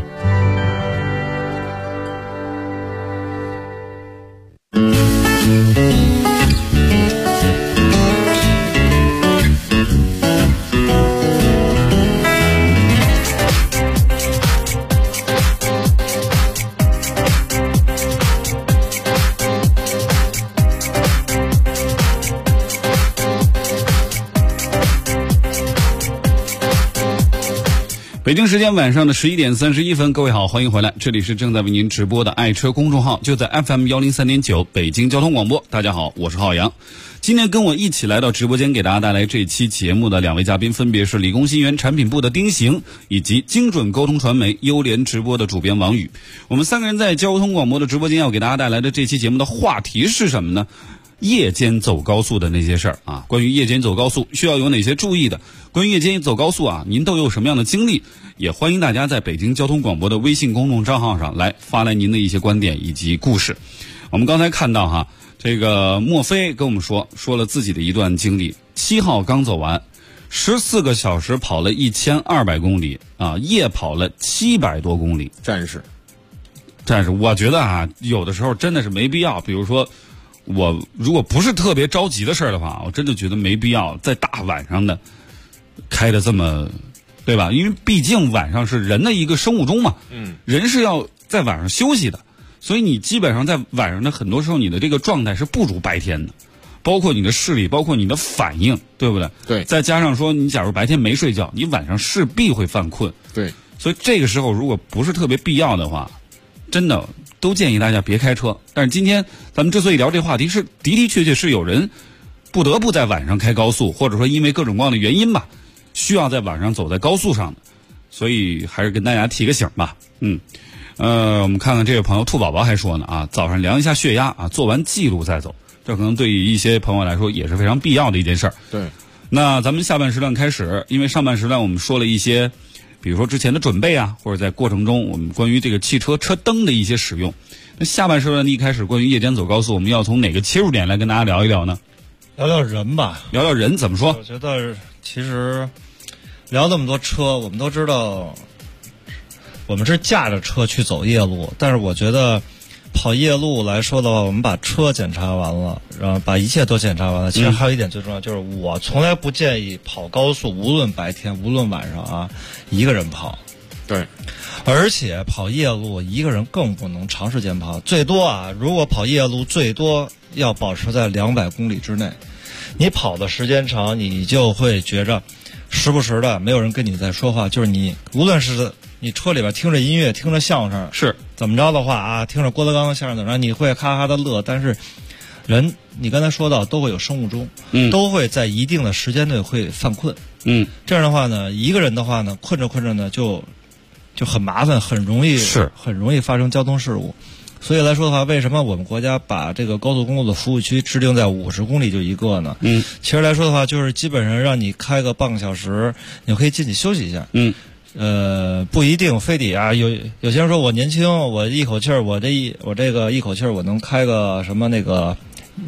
Speaker 5: 北京时间晚上的11点31分，各位好，欢迎回来，这里是正在为您直播的爱车公众号，就在 FM 103.9北京交通广播。大家好，我是浩洋。今天跟我一起来到直播间给大家带来这期节目的2位嘉宾，分别是理工新源产品部的丁行，以及精准沟通传媒优联直播的主编王宇。我们3个人在交通广播的直播间要给大家带来的这期节目的话题是什么呢？夜间走高速的那些事儿啊，关于夜间走高速需要有哪些注意的？关于夜间走高速啊，您都有什么样的经历？也欢迎大家在北京交通广播的微信公众账号上来发来您的一些观点以及故事。我们刚才看到哈，这个莫非跟我们说了自己的一段经历，7号刚走完，14个小时跑了1200公里啊，夜跑了700多公里。
Speaker 7: 战士，
Speaker 5: 我觉得啊，有的时候真的是没必要。比如说，我如果不是特别着急的事儿的话，我真的觉得没必要在大晚上的开的这么，对吧？因为毕竟晚上是人的一个生物钟嘛，人是要在晚上休息的，所以你基本上在晚上的很多时候，你的这个状态是不如白天的，包括你的视力，包括你的反应，对不对？
Speaker 7: 对。
Speaker 5: 再加上说，你假如白天没睡觉，你晚上势必会犯困。
Speaker 7: 对。
Speaker 5: 所以这个时候，如果不是特别必要的话，真的都建议大家别开车。但是今天咱们之所以聊这话题，是的确是有人不得不在晚上开高速，或者说因为各种各样的原因吧，需要在晚上走在高速上的，所以还是跟大家提个醒吧。我们看看这位朋友兔宝宝还说呢啊，早上量一下血压啊，做完记录再走，这可能对于一些朋友来说也是非常必要的一件事儿。
Speaker 7: 对。
Speaker 5: 那咱们下半时段开始，因为上半时段我们说了一些，比如说之前的准备啊，或者在过程中我们关于这个汽车车灯的一些使用。那下半时段一开始关于夜间走高速，我们要从哪个切入点来跟大家聊一聊呢？
Speaker 8: 聊聊人吧。
Speaker 5: 聊聊人怎么说？
Speaker 8: 我觉得其实聊那么多车，我们都知道我们是驾着车去走夜路，但是我觉得跑夜路来说的话，我们把车检查完了，然后把一切都检查完了。其实还有一点最重要，就是我从来不建议跑高速，无论白天无论晚上啊，一个人跑。
Speaker 7: 对。
Speaker 8: 而且跑夜路一个人更不能长时间跑，最多啊，如果跑夜路最多要保持在200公里之内。你跑的时间长，你就会觉着时不时的没有人跟你在说话，就是你无论是你车里边听着音乐听着相声
Speaker 5: 是
Speaker 8: 怎么着的话啊，听着郭德纲的相声，然后你会哈哈的乐，但是人你刚才说到都会有生物钟，都会在一定的时间内会犯困，这样的话呢，一个人的话呢，困着呢就很麻烦，很容易发生交通事故。所以来说的话，为什么我们国家把这个高速公路的服务区制定在50公里就一个呢？其实来说的话，就是基本上让你开个半个小时，你可以进去休息一下。 不一定非得啊，有些人说我年轻，我一口气儿，我这个一口气儿我能开个什么那个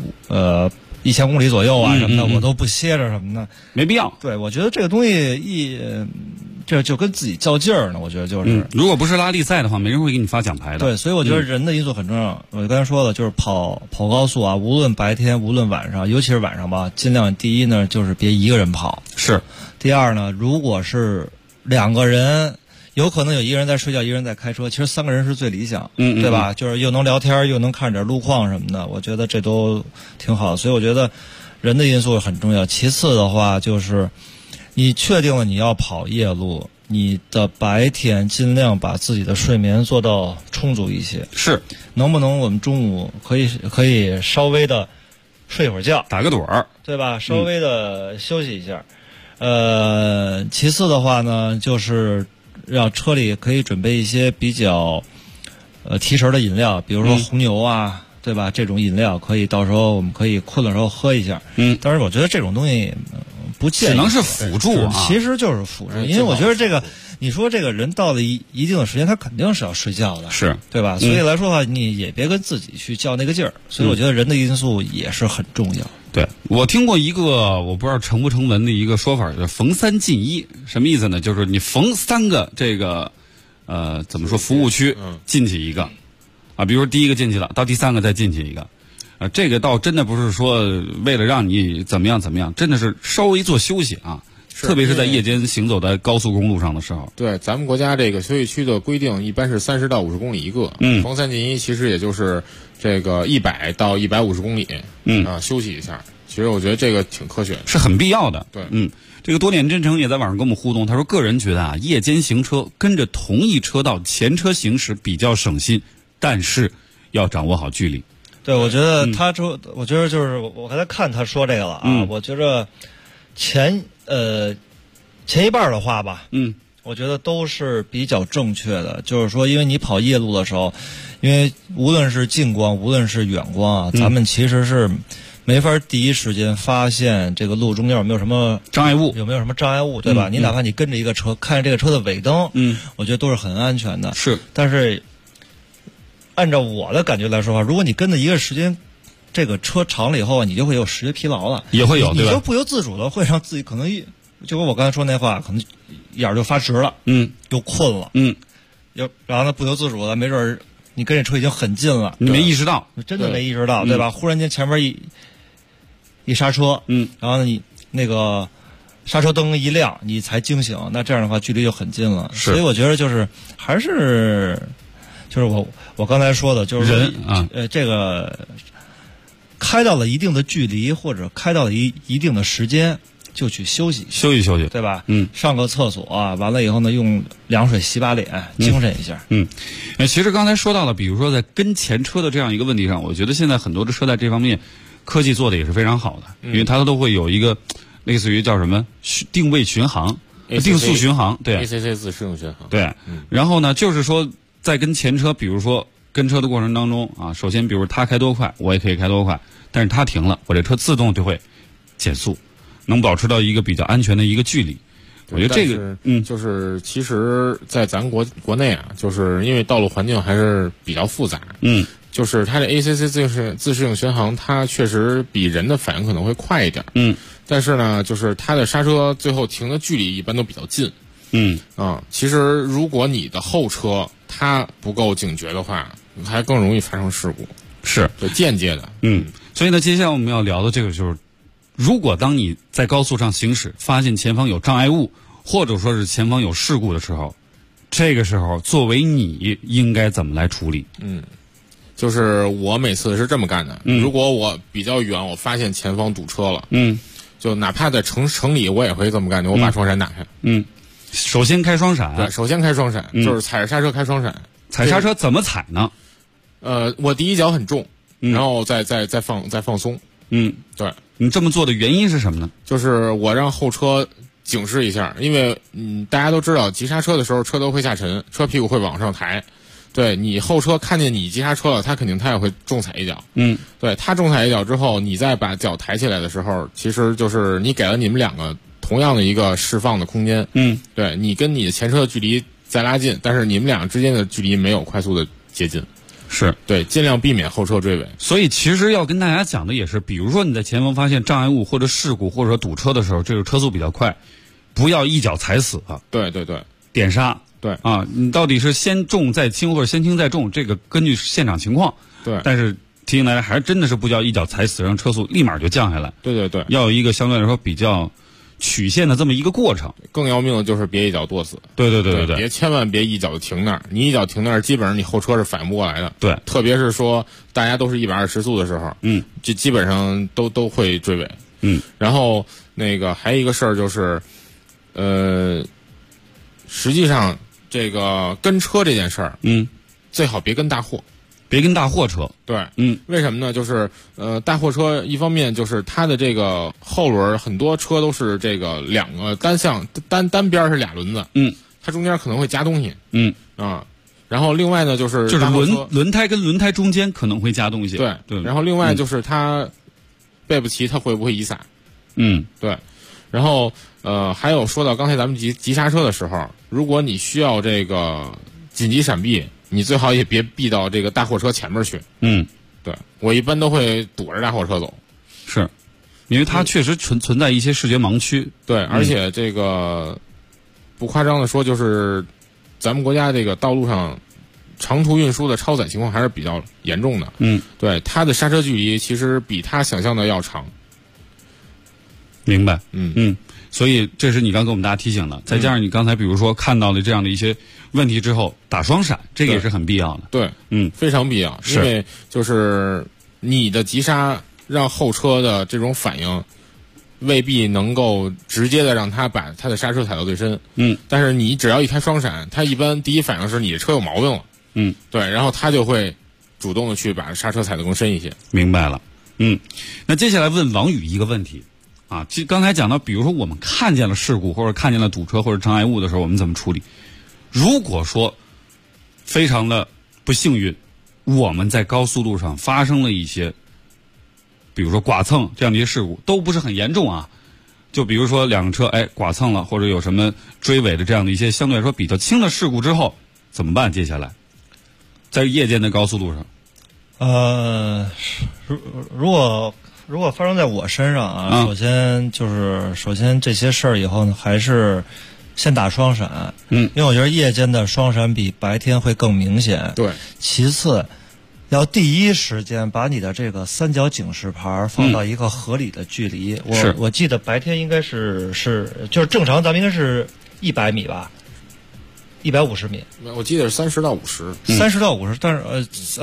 Speaker 8: 1000公里左右啊什么的，我都不歇着什么的，
Speaker 5: 没必要。
Speaker 8: 对，我觉得这个东西这就跟自己较劲儿呢，我觉得就是。
Speaker 5: 如果不是拉力赛的话，没人会给你发奖牌的。
Speaker 8: 对，所以我觉得人的因素很重要。我刚才说的就是跑高速啊，无论白天无论晚上，尤其是晚上吧，尽量第一呢就是别一个人跑。
Speaker 5: 是。
Speaker 8: 第二呢，如果是2个人，有可能有一个人在睡觉，一个人在开车，其实3个人是最理想，对吧？就是又能聊天，又能看点路况什么的，我觉得这都挺好。所以我觉得人的因素很重要。其次的话就是，你确定了你要跑夜路，你的白天尽量把自己的睡眠做到充足一些。
Speaker 5: 是。
Speaker 8: 能不能我们中午可以稍微的睡一会儿觉，
Speaker 5: 打个盹儿，
Speaker 8: 对吧？稍微的休息一下。其次的话呢，就是让车里可以准备一些比较提神的饮料，比如说红牛啊，对吧？这种饮料可以到时候我们可以困的时候喝一下。但是我觉得这种东西不建议，
Speaker 5: 只能是辅助啊，
Speaker 8: 其实就是辅助，因为我觉得这个，你说这个人到了一定的时间，他肯定是要睡觉的，
Speaker 5: 是
Speaker 8: 对吧？所以来说的话，你也别跟自己去较那个劲儿。所以我觉得人的因素也是很重要。
Speaker 5: 对，我听过一个我不知道成不成文的一个说法，叫逢3进1，什么意思呢？就是你逢3个这个怎么说服务区进去一个啊，比如说第一个进去了，到第3个再进去一个。这个倒真的不是说为了让你怎么样，真的是稍微做休息啊，特别是在夜间行走在高速公路上的时候。
Speaker 7: 对，咱们国家这个休息区的规定一般是30到50公里一个，逢3进1其实也就是这个100到150公里，休息一下。其实我觉得这个挺科学的，
Speaker 5: 是很必要的。
Speaker 7: 对，
Speaker 5: 这个多点真诚也在网上跟我们互动，他说个人觉得啊，夜间行车跟着同一车道前车行驶比较省心，但是要掌握好距离。
Speaker 8: 对，我觉得我觉得就是我刚才看他说这个了啊，我觉着前一半的话吧，我觉得都是比较正确的。就是说，因为你跑夜路的时候，因为无论是近光，无论是远光啊，咱们其实是没法第一时间发现这个路中间有没有什么
Speaker 5: 障碍物，
Speaker 8: 对吧？你哪怕你跟着一个车，看着这个车的尾灯，我觉得都是很安全的。
Speaker 5: 是，
Speaker 8: 但是按照我的感觉来说的话，如果你跟着一个时间，这个车长了以后，你就会有视觉疲劳了，
Speaker 5: 也会有，对吧？
Speaker 8: 你就不由自主的会让自己可能就跟我刚才说那话，可能眼就发直了，又困了，然后呢不由自主的，没准你跟这车已经很近了，
Speaker 5: 你没意识到，
Speaker 8: 真的没意识到，对吧？忽然间前面一刹车，然后呢你那个刹车灯一亮，你才惊醒，那这样的话距离就很近了。所以我觉得就是还是就是我刚才说的，就是
Speaker 5: 人啊，
Speaker 8: 这个开到了一定的距离或者开到了一定的时间，就去休息，对吧？上个厕所啊，完了以后呢，用凉水洗把脸，精神一下。
Speaker 5: 其实刚才说到了，比如说在跟前车的这样一个问题上，我觉得现在很多的车在这方面科技做的也是非常好的，因为它都会有一个类似于叫什么定位巡航、定速巡航，对
Speaker 7: ，ACC 自适应巡航，
Speaker 5: 对。然后呢，就是说在跟前车，比如说跟车的过程当中啊，首先比如他开多快，我也可以开多快，但是他停了，我这车自动就会减速，能保持到一个比较安全的一个距离。我觉得这个
Speaker 7: 就是其实在咱国内啊，就是因为道路环境还是比较复杂，就是它的 ACC 自适应巡航，它确实比人的反应可能会快一点，但是呢，就是它的刹车最后停的距离一般都比较近，其实如果你的后车它不够警觉的话，还更容易发生事故，
Speaker 5: 是
Speaker 7: 对间接的，
Speaker 5: 所以呢，接下来我们要聊的这个就是，如果当你在高速上行驶，发现前方有障碍物，或者说是前方有事故的时候，这个时候作为你应该怎么来处理？
Speaker 7: 就是我每次是这么干的，如果我比较远，我发现前方堵车了，就哪怕在城里，我也会这么干的，我把双闪打开，
Speaker 5: 首先开双闪，
Speaker 7: 对，首先开双闪，就是踩着刹车开双闪。
Speaker 5: 踩刹车怎么踩呢？
Speaker 7: 我第一脚很重，然后再放松。对，
Speaker 5: 你这么做的原因是什么呢？
Speaker 7: 就是我让后车警示一下，因为大家都知道急刹车的时候车头会下沉，车屁股会往上抬。对，你后车看见你急刹车了，他也会重踩一脚。对，他重踩一脚之后，你再把脚抬起来的时候，其实就是你给了你们两个同样的一个释放的空间。对，你跟你的前车的距离再拉近，但是你们俩之间的距离没有快速的接近。
Speaker 5: 是
Speaker 7: 对，尽量避免后车追尾。
Speaker 5: 所以其实要跟大家讲的也是，比如说你在前方发现障碍物或者事故或者说堵车的时候，这个车速比较快，不要一脚踩死啊。
Speaker 7: 对对对，
Speaker 5: 点刹。
Speaker 7: 对
Speaker 5: 啊，你到底是先重再轻或者先轻再重，这个根据现场情况。
Speaker 7: 对，
Speaker 5: 但是提醒大家，还是真的是不叫一脚踩死，让车速立马就降下来。
Speaker 7: 对对对，
Speaker 5: 要有一个相对来说比较曲线的这么一个过程。
Speaker 7: 更要命的就是别一脚跺死。
Speaker 5: 对对对对对，
Speaker 7: 千万别一脚就停那儿，你一脚停那儿，基本上你后车是反应不过来的。
Speaker 5: 对，
Speaker 7: 特别是说大家都是120速的时候，就基本上都会追尾。然后那个还有一个事儿就是，实际上这个跟车这件事儿，最好别跟大货。
Speaker 5: 别跟大货车。
Speaker 7: 对，为什么呢？就是大货车一方面就是它的这个后轮，很多车都是这个两个单向单边是俩轮子，它中间可能会夹东西，然后另外呢就是
Speaker 5: 轮胎跟轮胎中间可能会夹东西，
Speaker 7: 对，然后另外就是它备不齐，它会不会移洒，对，然后还有说到刚才咱们急刹车的时候，如果你需要这个紧急闪避，你最好也别避到这个大货车前面去。对，我一般都会躲着大货车走。
Speaker 5: 是，因为它确实存在一些视觉盲区。
Speaker 7: 对，而且这个不夸张的说，就是咱们国家这个道路上长途运输的超载情况还是比较严重的。对，它的刹车距离其实比他想象的要长。
Speaker 5: 明白。所以这是你刚给我们大家提醒的，再加上你刚才比如说看到了这样的一些问题之后，打双闪，这个也是很必要的。
Speaker 7: 对，非常必要，因为就是你的急刹让后车的这种反应未必能够直接的让他把他的刹车踩到最深。但是你只要一开双闪，他一般第一反应是你的车有毛病了。对，然后他就会主动的去把刹车踩得更深一些。
Speaker 5: 明白了。那接下来问王宇一个问题。刚才讲到，比如说我们看见了事故或者看见了堵车或者障碍物的时候，我们怎么处理？如果说非常的不幸运，我们在高速路上发生了一些，比如说剐蹭这样的一些事故，都不是很严重啊。就比如说两个车剐蹭了，或者有什么追尾的这样的一些相对来说比较轻的事故之后，怎么办？接下来在夜间的高速路上，
Speaker 8: 如果发生在我身上啊，首先这些事儿以后呢，还是先打双闪，因为我觉得夜间的双闪比白天会更明显。
Speaker 7: 对，
Speaker 8: 其次要第一时间把你的这个三角警示牌放到一个合理的距离。我记得白天应该就是正常，咱们应该是100米吧。150米，
Speaker 7: 我记得是30到50
Speaker 8: ，30到50，但是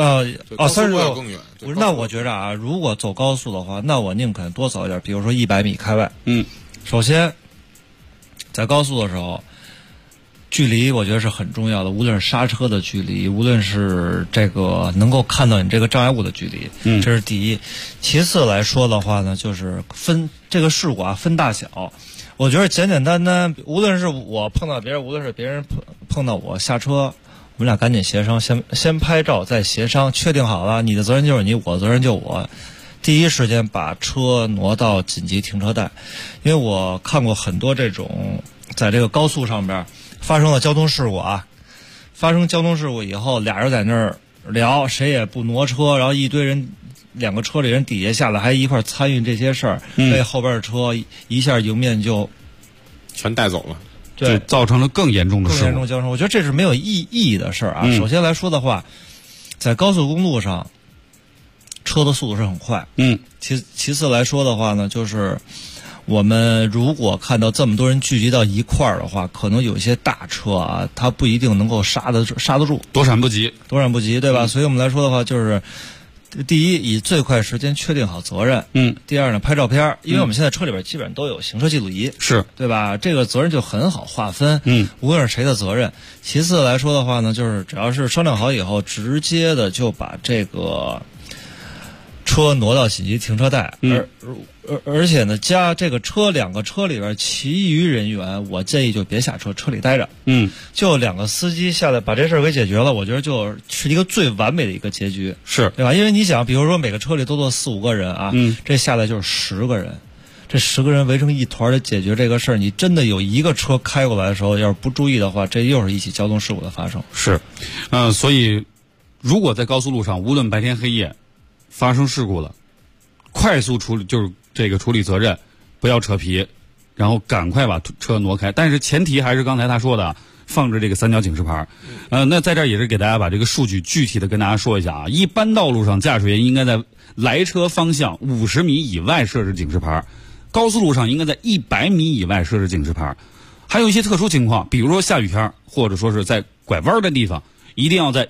Speaker 8: 30到
Speaker 7: 更远。
Speaker 8: 那我觉着啊，如果走高速的话，那我宁肯多走一点，比如说100米开外。首先在高速的时候，距离我觉得是很重要的，无论是刹车的距离，无论是这个能够看到你这个障碍物的距离，这是第一。其次来说的话呢，就是分这个事故啊，分大小。我觉得简简单单，无论是我碰到别人，无论是别人碰到我下车，我们俩赶紧协商，先拍照再协商，确定好了，你的责任就是你，我的责任就我。第一时间把车挪到紧急停车带，因为我看过很多这种在这个高速上边发生了交通事故啊，发生交通事故以后，俩人在那儿聊，谁也不挪车，然后一堆人。两个车里人底下下来还一块参与这些事儿，被后边的车一下迎面就
Speaker 7: 全带走了，
Speaker 5: 对，造成了更严重的事故。
Speaker 8: 更严重交通，我觉得这是没有意义的事儿啊。首先来说的话，在高速公路上，车的速度是很快。其次来说的话呢，就是我们如果看到这么多人聚集到一块儿的话，可能有些大车啊，它不一定能够刹得住，
Speaker 5: 躲闪不及，
Speaker 8: 对吧？所以我们来说的话，就是第一，以最快时间确定好责任。第二呢，拍照片，因为我们现在车里边基本上都有行车记录仪，
Speaker 5: 是
Speaker 8: 对吧？这个责任就很好划分。无论是谁的责任。其次来说的话呢，就是只要是商量好以后，直接的就把这个车挪到紧急停车带，而且呢，加这个两个车里边其余人员，我建议就别下车，车里待着。就两个司机下来把这事儿给解决了，我觉得就是一个最完美的一个结局，
Speaker 5: 是
Speaker 8: 对吧？因为你想，比如说每个车里都坐4-5个人啊，这下来就是10个人， 这10个人围成一团的解决这个事儿，你真的有一个车开过来的时候，要是不注意的话，这又是一起交通事故的发生。
Speaker 5: 是，所以如果在高速路上，无论白天黑夜发生事故了，快速处理就是这个处理责任，不要扯皮，然后赶快把车挪开。但是前提还是刚才他说的，放置这个三角警示牌。那在这儿也是给大家把这个数据具体的跟大家说一下啊。一般道路上，驾驶员应该在来车方向50米以外设置警示牌，高速路上应该在100米以外设置警示牌。还有一些特殊情况，比如说下雨天，或者说是在拐弯的地方，一定要在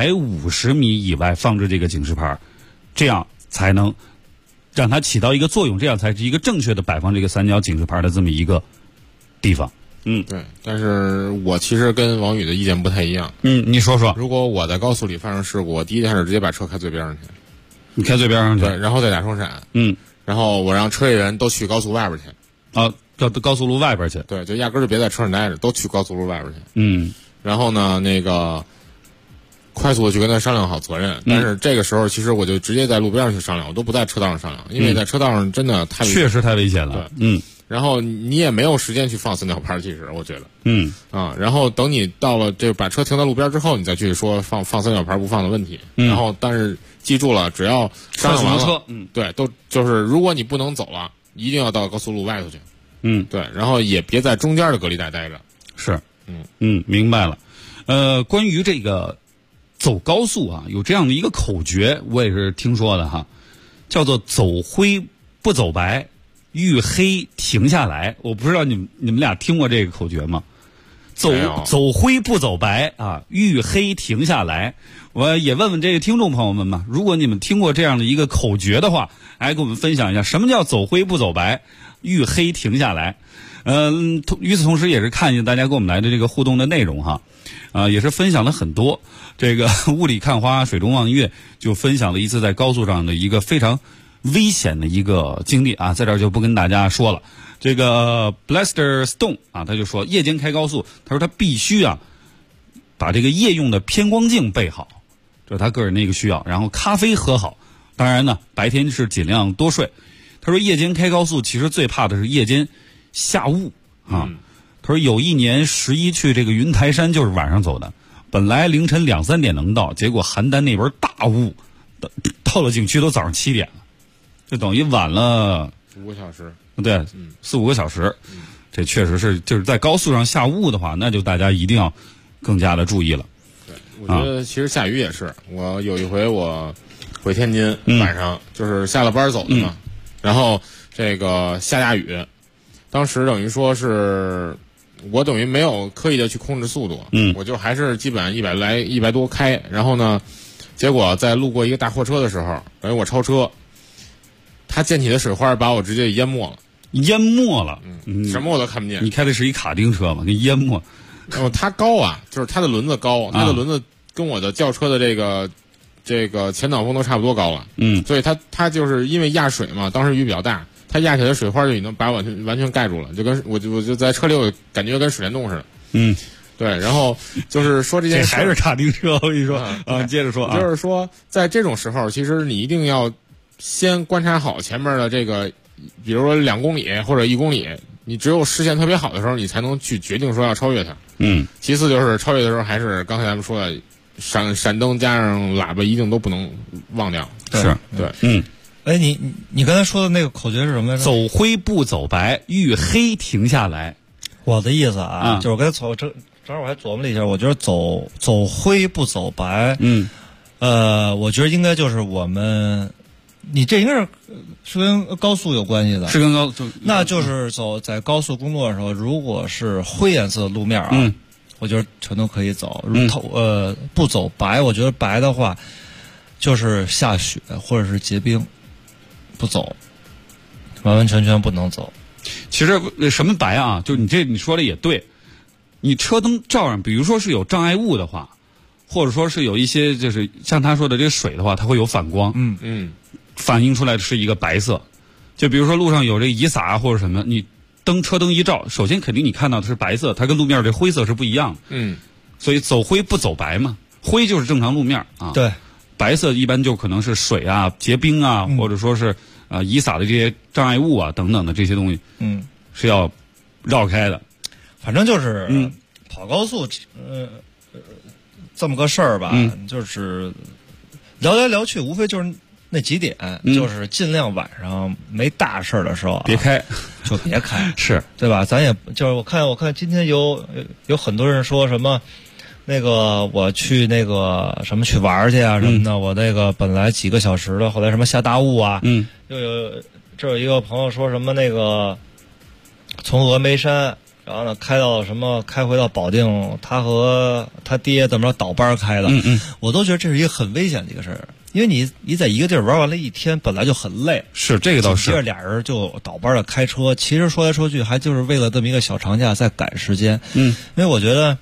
Speaker 5: 150米以外放置这个警示牌，这样才能让它起到一个作用，这样才是一个正确的摆放这个三角警示牌的这么一个地方。
Speaker 7: 对，但是我其实跟王宇的意见不太一样。
Speaker 5: 你说说。
Speaker 7: 如果我在高速里发生事故，我第一件事直接把车开最边上去。
Speaker 5: 你开最边上去。
Speaker 7: 对，然后再打双闪。然后我让车里人都去高速外边去。
Speaker 5: 到高速路外边去。
Speaker 7: 对，就压根儿就别在车上待着，都去高速路外边去。然后呢，那个快速的去跟他商量好责任。但是这个时候，其实我就直接在路边上去商量，我都不在车道上商量，因为在车道上真的太
Speaker 5: 确实太危险了。
Speaker 7: 对，然后你也没有时间去放三角牌，其实我觉得，然后等你到了这把车停到路边之后，你再去说放三角牌不放的问题。然后，但是记住了，只要商量完了，对，都就是如果你不能走了，一定要到高速路外头去。对，然后也别在中间的隔离带待着。
Speaker 5: 是，明白了。关于这个走高速啊，有这样的一个口诀，我也是听说的哈，叫做走灰不走白，遇黑停下来。我不知道你们俩听过这个口诀吗？走灰不走白啊，遇黑停下来。我也问问这个听众朋友们嘛，如果你们听过这样的一个口诀的话，来给我们分享一下什么叫走灰不走白，遇黑停下来。与此同时也是看见大家给我们来的这个互动的内容哈，也是分享了很多。这个雾里看花水中望月就分享了一次在高速上的一个非常危险的一个经历啊，在这儿就不跟大家说了。这个 Blaster Stone 啊，他就说夜间开高速，他说他必须把这个夜用的偏光镜备好，这是他个人的一个需要，然后咖啡喝好，当然呢白天是尽量多睡。他说夜间开高速其实最怕的是夜间下雾啊。他说有一年11去这个云台山就是晚上走的，本来凌晨2、3点能到，结果邯郸那边大雾，到了景区都早上7点了，就等于晚了
Speaker 7: 5个小时。
Speaker 5: 对，4、5个小时。这确实是，就是在高速上下雾的话，那就大家一定要更加的注意了。
Speaker 7: 对，我觉得其实下雨也是。我有一回我回天津，晚上就是下了班走的嘛，然后这个下大雨，当时等于说是我等于没有刻意的去控制速度，我就还是基本上100多开，然后呢，结果在路过一个大货车的时候，等于我超车，它溅起的水花把我直接淹没了。什么我都看不见。
Speaker 5: 你开的是一卡丁车吗？给淹没。
Speaker 7: 它高啊，就是它的轮子高，它的轮子跟我的轿车的这个前挡风都差不多高了。所以它就是因为压水嘛，当时雨比较大，它压起来的水花就已经把我完全盖住了，就跟我就在车里，我感觉跟水帘洞似的。对，然后就是说这件事
Speaker 5: 还是卡丁车，我跟你说接着说啊，
Speaker 7: 就是说在这种时候，其实你一定要先观察好前面的这个。比如说2公里或者1公里，你只有视线特别好的时候，你才能去决定说要超越它。其次就是超越的时候，还是刚才咱们说的，闪灯加上喇叭一定都不能忘掉。
Speaker 5: 是，
Speaker 7: 对，
Speaker 8: 哎，你刚才说的那个口诀是什么来着？
Speaker 5: 走灰不走白，遇黑停下来。
Speaker 8: 我的意思就是我刚才正好我还琢磨了一下，我觉得走灰不走白，我觉得应该就是我们。你这应该是跟高速有关系的，
Speaker 5: 是跟高速，
Speaker 8: 那就是在高速公路的时候，如果是灰颜色的路面我觉得全都可以走。不走白，我觉得白的话就是下雪或者是结冰，不走，完完全全不能走。
Speaker 5: 其实什么白啊？就你说的也对，你车灯照上，比如说是有障碍物的话，或者说是有一些就是像他说的这个水的话，它会有反光，反映出来的是一个白色。就比如说路上有这雨洒或者什么，你车灯一照，首先肯定你看到的是白色，它跟路面这灰色是不一样的。所以走灰不走白嘛，灰就是正常路面啊。
Speaker 8: 对，
Speaker 5: 白色一般就可能是水啊、结冰啊，或者说是遗撒的这些障碍物啊等等的这些东西，是要绕开的。
Speaker 8: 反正就是跑高速，这么个事儿吧，就是聊来聊去，无非就是那几点，就是尽量晚上没大事儿的时候
Speaker 5: 别开，
Speaker 8: 就别开，
Speaker 5: 是
Speaker 8: 对吧？咱也就是我看今天有很多人说什么。那个我去那个什么去玩去啊什么的，我那个本来几个小时的，后来什么下大雾啊，这有一个朋友说什么那个从峨眉山，然后呢开回到保定，他和他爹怎么着倒班开的，我都觉得这是一个很危险的一个事儿，因为你在一个地儿玩完了一天，本来就很累，
Speaker 5: 是这个倒是，
Speaker 8: 接着俩人就倒班的开车，其实说来说去还就是为了这么一个小长假在赶时间，因为我觉得。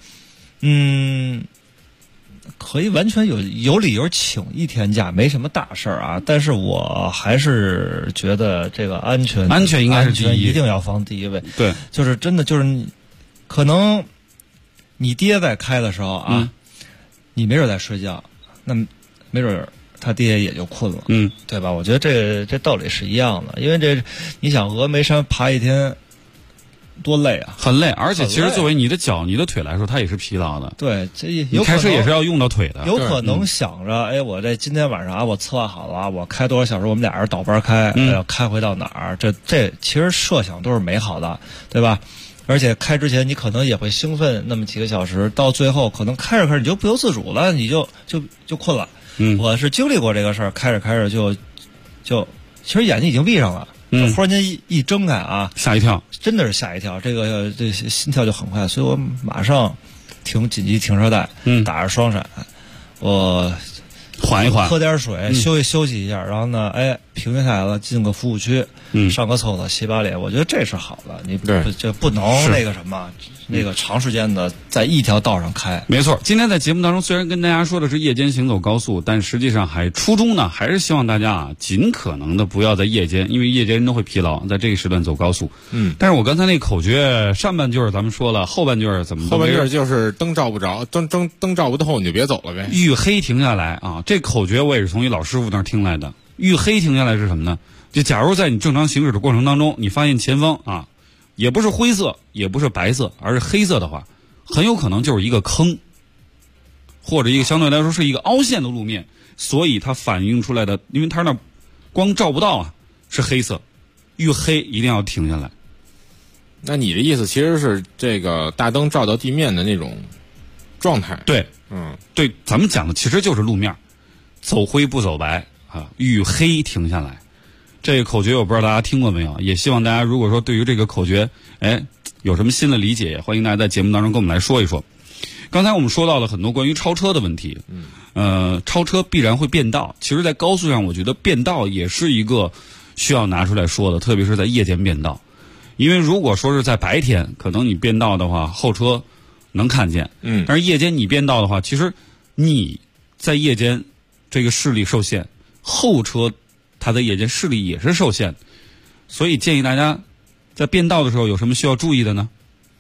Speaker 8: 可以完全有理由请一天假，没什么大事儿啊。但是我还是觉得这个安全
Speaker 5: 应该是第一，
Speaker 8: 一定要放第一位。
Speaker 5: 对，
Speaker 8: 就是真的就是可能你爹在开的时候啊，你没准在睡觉，那没准他爹也就困了，对吧？我觉得这道理是一样的，因为你想峨眉山爬一天。多累啊，
Speaker 5: 很累，而且其实作为你的脚、你的腿来说，它也是疲劳的。
Speaker 8: 对，这
Speaker 5: 你开车也是要用到腿的。
Speaker 8: 有可能想着，哎，我这今天晚上啊，我策划好了，我开多少小时，我们俩人倒班开，要开回到哪儿？这其实设想都是美好的，对吧？而且开之前你可能也会兴奋那么几个小时，到最后可能开着你就不由自主了，你就困了。我是经历过这个事儿，开着就其实眼睛已经闭上了。忽然间一睁开啊，
Speaker 5: 吓一跳，
Speaker 8: 真的是吓一跳，这心跳就很快，所以我马上紧急停车带，打着双闪，我
Speaker 5: 缓一缓，
Speaker 8: 喝点水，休息一下，然后呢，平静下来了，进个服务区，上个厕所，洗把脸，我觉得这是好的，你就不能那个什么。那个长时间的在一条道上开，
Speaker 5: 没错。今天在节目当中，虽然跟大家说的是夜间行走高速，但实际上初衷呢，还是希望大家尽可能的不要在夜间，因为夜间人都会疲劳，在这个时段走高速。但是我刚才那口诀上半句咱们说了，后半句怎么？
Speaker 7: 后半句就是灯照不着，灯照不透，你就别走了呗。
Speaker 5: 遇黑停下来啊！这口诀我也是从一老师傅那儿听来的。遇黑停下来是什么呢？就假如在你正常行驶的过程当中，你发现前方也不是灰色，也不是白色，而是黑色的话，很有可能就是一个坑，或者一个相对来说是一个凹陷的路面，所以它反映出来的，因为它那光照不到是黑色，遇黑一定要停下来。
Speaker 7: 那你的意思其实是这个大灯照到地面的那种状态？
Speaker 5: 对，对，咱们讲的其实就是路面，走灰不走白遇黑停下来。这个口诀我不知道大家听过没有，也希望大家如果说对于这个口诀有什么新的理解，也欢迎大家在节目当中跟我们来说一说。刚才我们说到了很多关于超车的问题，超车必然会变道，其实在高速上我觉得变道也是一个需要拿出来说的，特别是在夜间变道。因为如果说是在白天可能你变道的话后车能看见，但是夜间你变道的话，其实你在夜间这个视力受限，后车它在夜间视力也是受限，所以建议大家在变道的时候有什么需要注意的呢？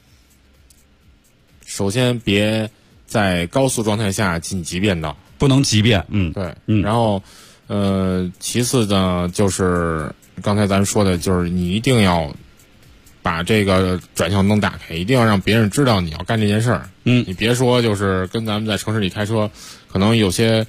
Speaker 7: 首先别在高速状态下紧急变道，
Speaker 5: 不能急变，
Speaker 7: 对，然后其次呢就是刚才咱说的，就是你一定要把这个转向灯打开，一定要让别人知道你要干这件事儿。你别说就是跟咱们在城市里开车，可能有些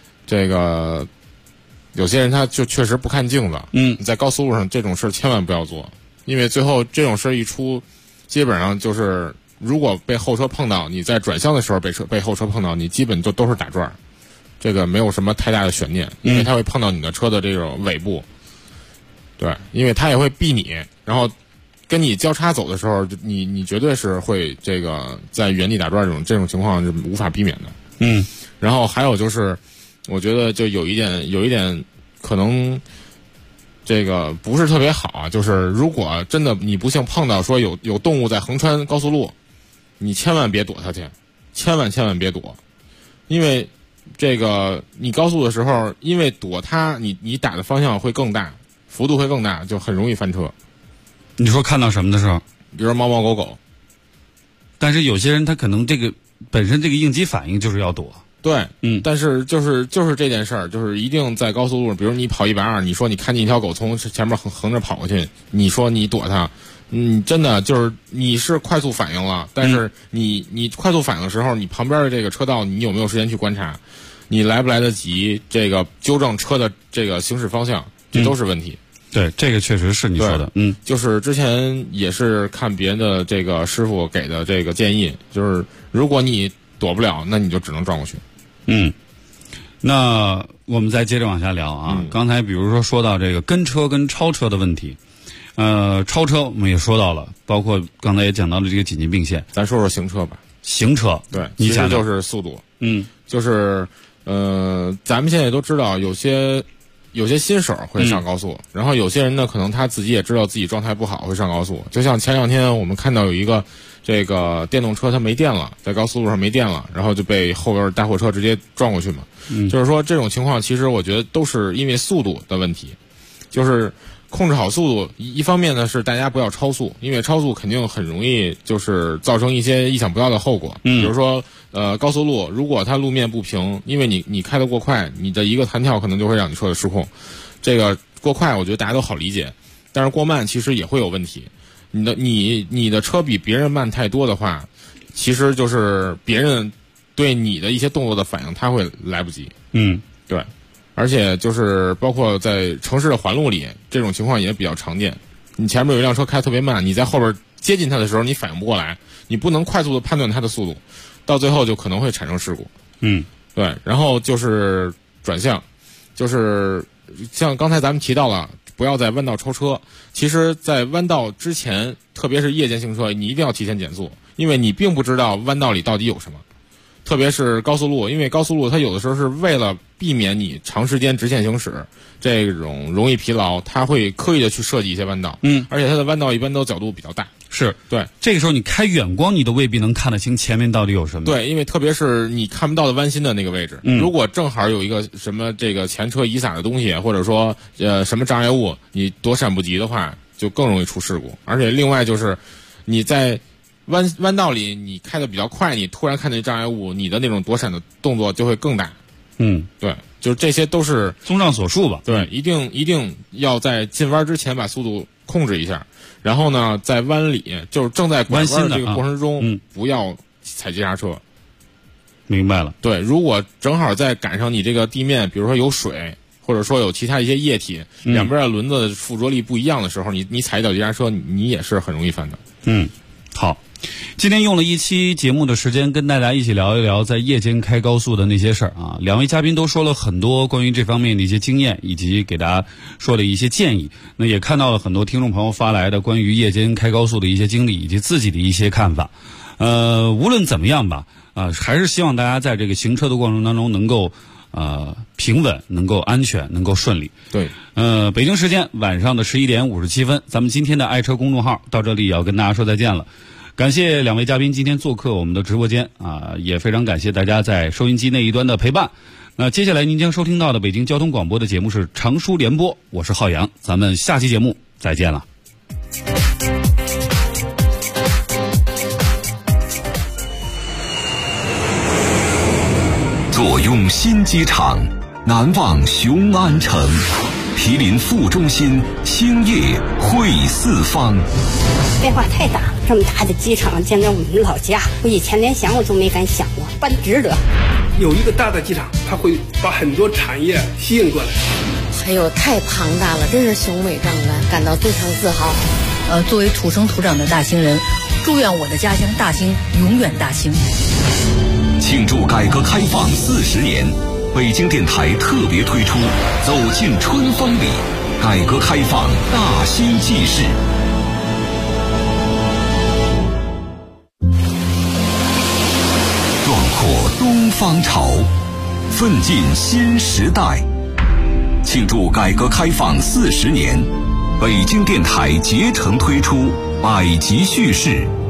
Speaker 7: 人他就确实不看镜子。你在高速路上这种事千万不要做，因为最后这种事一出，基本上就是如果被后车碰到，你在转向的时候被后车碰到，你基本都是打转，这个没有什么太大的悬念，因为它会碰到你的车的这种尾部。对，因为它也会避你，然后跟你交叉走的时候，你绝对是会这个在原地打转这种情况是无法避免的。然后还有就是。我觉得就有一点可能这个不是特别好就是如果真的你不幸碰到说有动物在横穿高速路，你千万别躲它去，千万别躲，因为这个你高速的时候，因为躲它，你打的方向会更大，幅度会更大，就很容易翻车。
Speaker 5: 你说看到什么的时候，
Speaker 7: 比如说猫猫狗狗，
Speaker 5: 但是有些人他可能这个本身这个应激反应就是要躲。
Speaker 7: 对，但是就是这件事儿，就是一定在高速路上，比如你跑120，你说你看见一条狗从前面横着跑过去，你说你躲它，真的就是你是快速反应了，但是你快速反应的时候，你旁边的这个车道你有没有时间去观察，你来不来得及这个纠正车的这个行驶方向，这都是问题。
Speaker 5: 对，这个确实是你说的。
Speaker 7: 就是之前也是看别人的这个师傅给的这个建议，就是如果你躲不了，那你就只能撞过去。
Speaker 5: 那我们再接着往下聊啊。刚才比如说到这个跟车跟超车的问题，超车我们也说到了，包括刚才也讲到了这个紧急并线。
Speaker 7: 咱说说行车吧。
Speaker 5: 行车，
Speaker 7: 对，其实就是速度。就是咱们现在都知道有些新手会上高速，然后有些人呢，可能他自己也知道自己状态不好会上高速。就像前2天我们看到有一个这个电动车它没电了，在高速路上没电了，然后就被后边大货车直接撞过去嘛。就是说这种情况其实我觉得都是因为速度的问题，就是控制好速度。一方面呢是大家不要超速，因为超速肯定很容易就是造成一些意想不到的后果。比如说高速路如果它路面不平，因为你开得过快，你的一个弹跳可能就会让你车的失控。这个过快我觉得大家都好理解，但是过慢其实也会有问题。你的车比别人慢太多的话，其实就是别人对你的一些动作的反应他会来不及。对，而且就是包括在城市的环路里，这种情况也比较常见。你前面有一辆车开特别慢，你在后边接近它的时候你反应不过来，你不能快速的判断它的速度，到最后就可能会产生事故。对，然后就是转向，就是像刚才咱们提到了不要在弯道超车。其实在弯道之前，特别是夜间行车，你一定要提前减速，因为你并不知道弯道里到底有什么。特别是高速路，因为高速路它有的时候是为了避免你长时间直线行驶这种容易疲劳，它会刻意的去设计一些弯道。而且它的弯道一般都角度比较大。
Speaker 5: 是，
Speaker 7: 对，
Speaker 5: 这个时候你开远光你都未必能看得清前面到底有什么。
Speaker 7: 对，因为特别是你看不到的弯心的那个位置，如果正好有一个什么这个前车遗撒的东西，或者说什么障碍物，你躲闪不及的话，就更容易出事故。而且另外就是你在弯道里你开的比较快，你突然看见障碍物，你的那种躲闪的动作就会更大。对，就是这些都是
Speaker 5: 综上所述吧。
Speaker 7: 对，一定要在进弯之前把速度控制一下，然后呢，在弯里就是正在拐弯的这个过程中，不要踩急刹车。
Speaker 5: 明白了。
Speaker 7: 对，如果正好在赶上你这个地面，比如说有水，或者说有其他一些液体，两边的轮子的附着力不一样的时候，你踩一脚急刹车，你也是很容易翻的。
Speaker 5: 好。今天用了一期节目的时间跟大家一起聊一聊在夜间开高速的那些事儿啊。两位嘉宾都说了很多关于这方面的一些经验，以及给大家说了一些建议。那也看到了很多听众朋友发来的关于夜间开高速的一些经历以及自己的一些看法。无论怎么样吧，还是希望大家在这个行车的过程当中能够平稳，能够安全，能够顺利。
Speaker 7: 对。
Speaker 5: 北京时间晚上的11点57分，咱们今天的爱车公众号到这里也要跟大家说再见了。感谢两位嘉宾今天做客我们的直播间啊，也非常感谢大家在收音机那一端的陪伴。那接下来您将收听到的北京交通广播的节目是常书联播，我是浩洋，咱们下期节目再见了。
Speaker 1: 坐拥新机场，难忘雄安城，毗邻副中心，兴业汇四方。
Speaker 11: 变化太大了，这么大的机场建在我们老家，我以前连想我都没敢想过，办值得。
Speaker 12: 有一个大的机场，它会把很多产业吸引过来。
Speaker 13: 哎呦，太庞大了，真是雄伟壮观，感到非常自豪。
Speaker 4: 作为土生土长的大兴人，祝愿我的家乡大兴永远大兴。
Speaker 1: 庆祝改革开放40年，北京电台特别推出《走进春风里》，改革开放大兴纪事。壮阔东方潮，奋进新时代。庆祝改革开放40年，北京电台竭诚推出百集叙事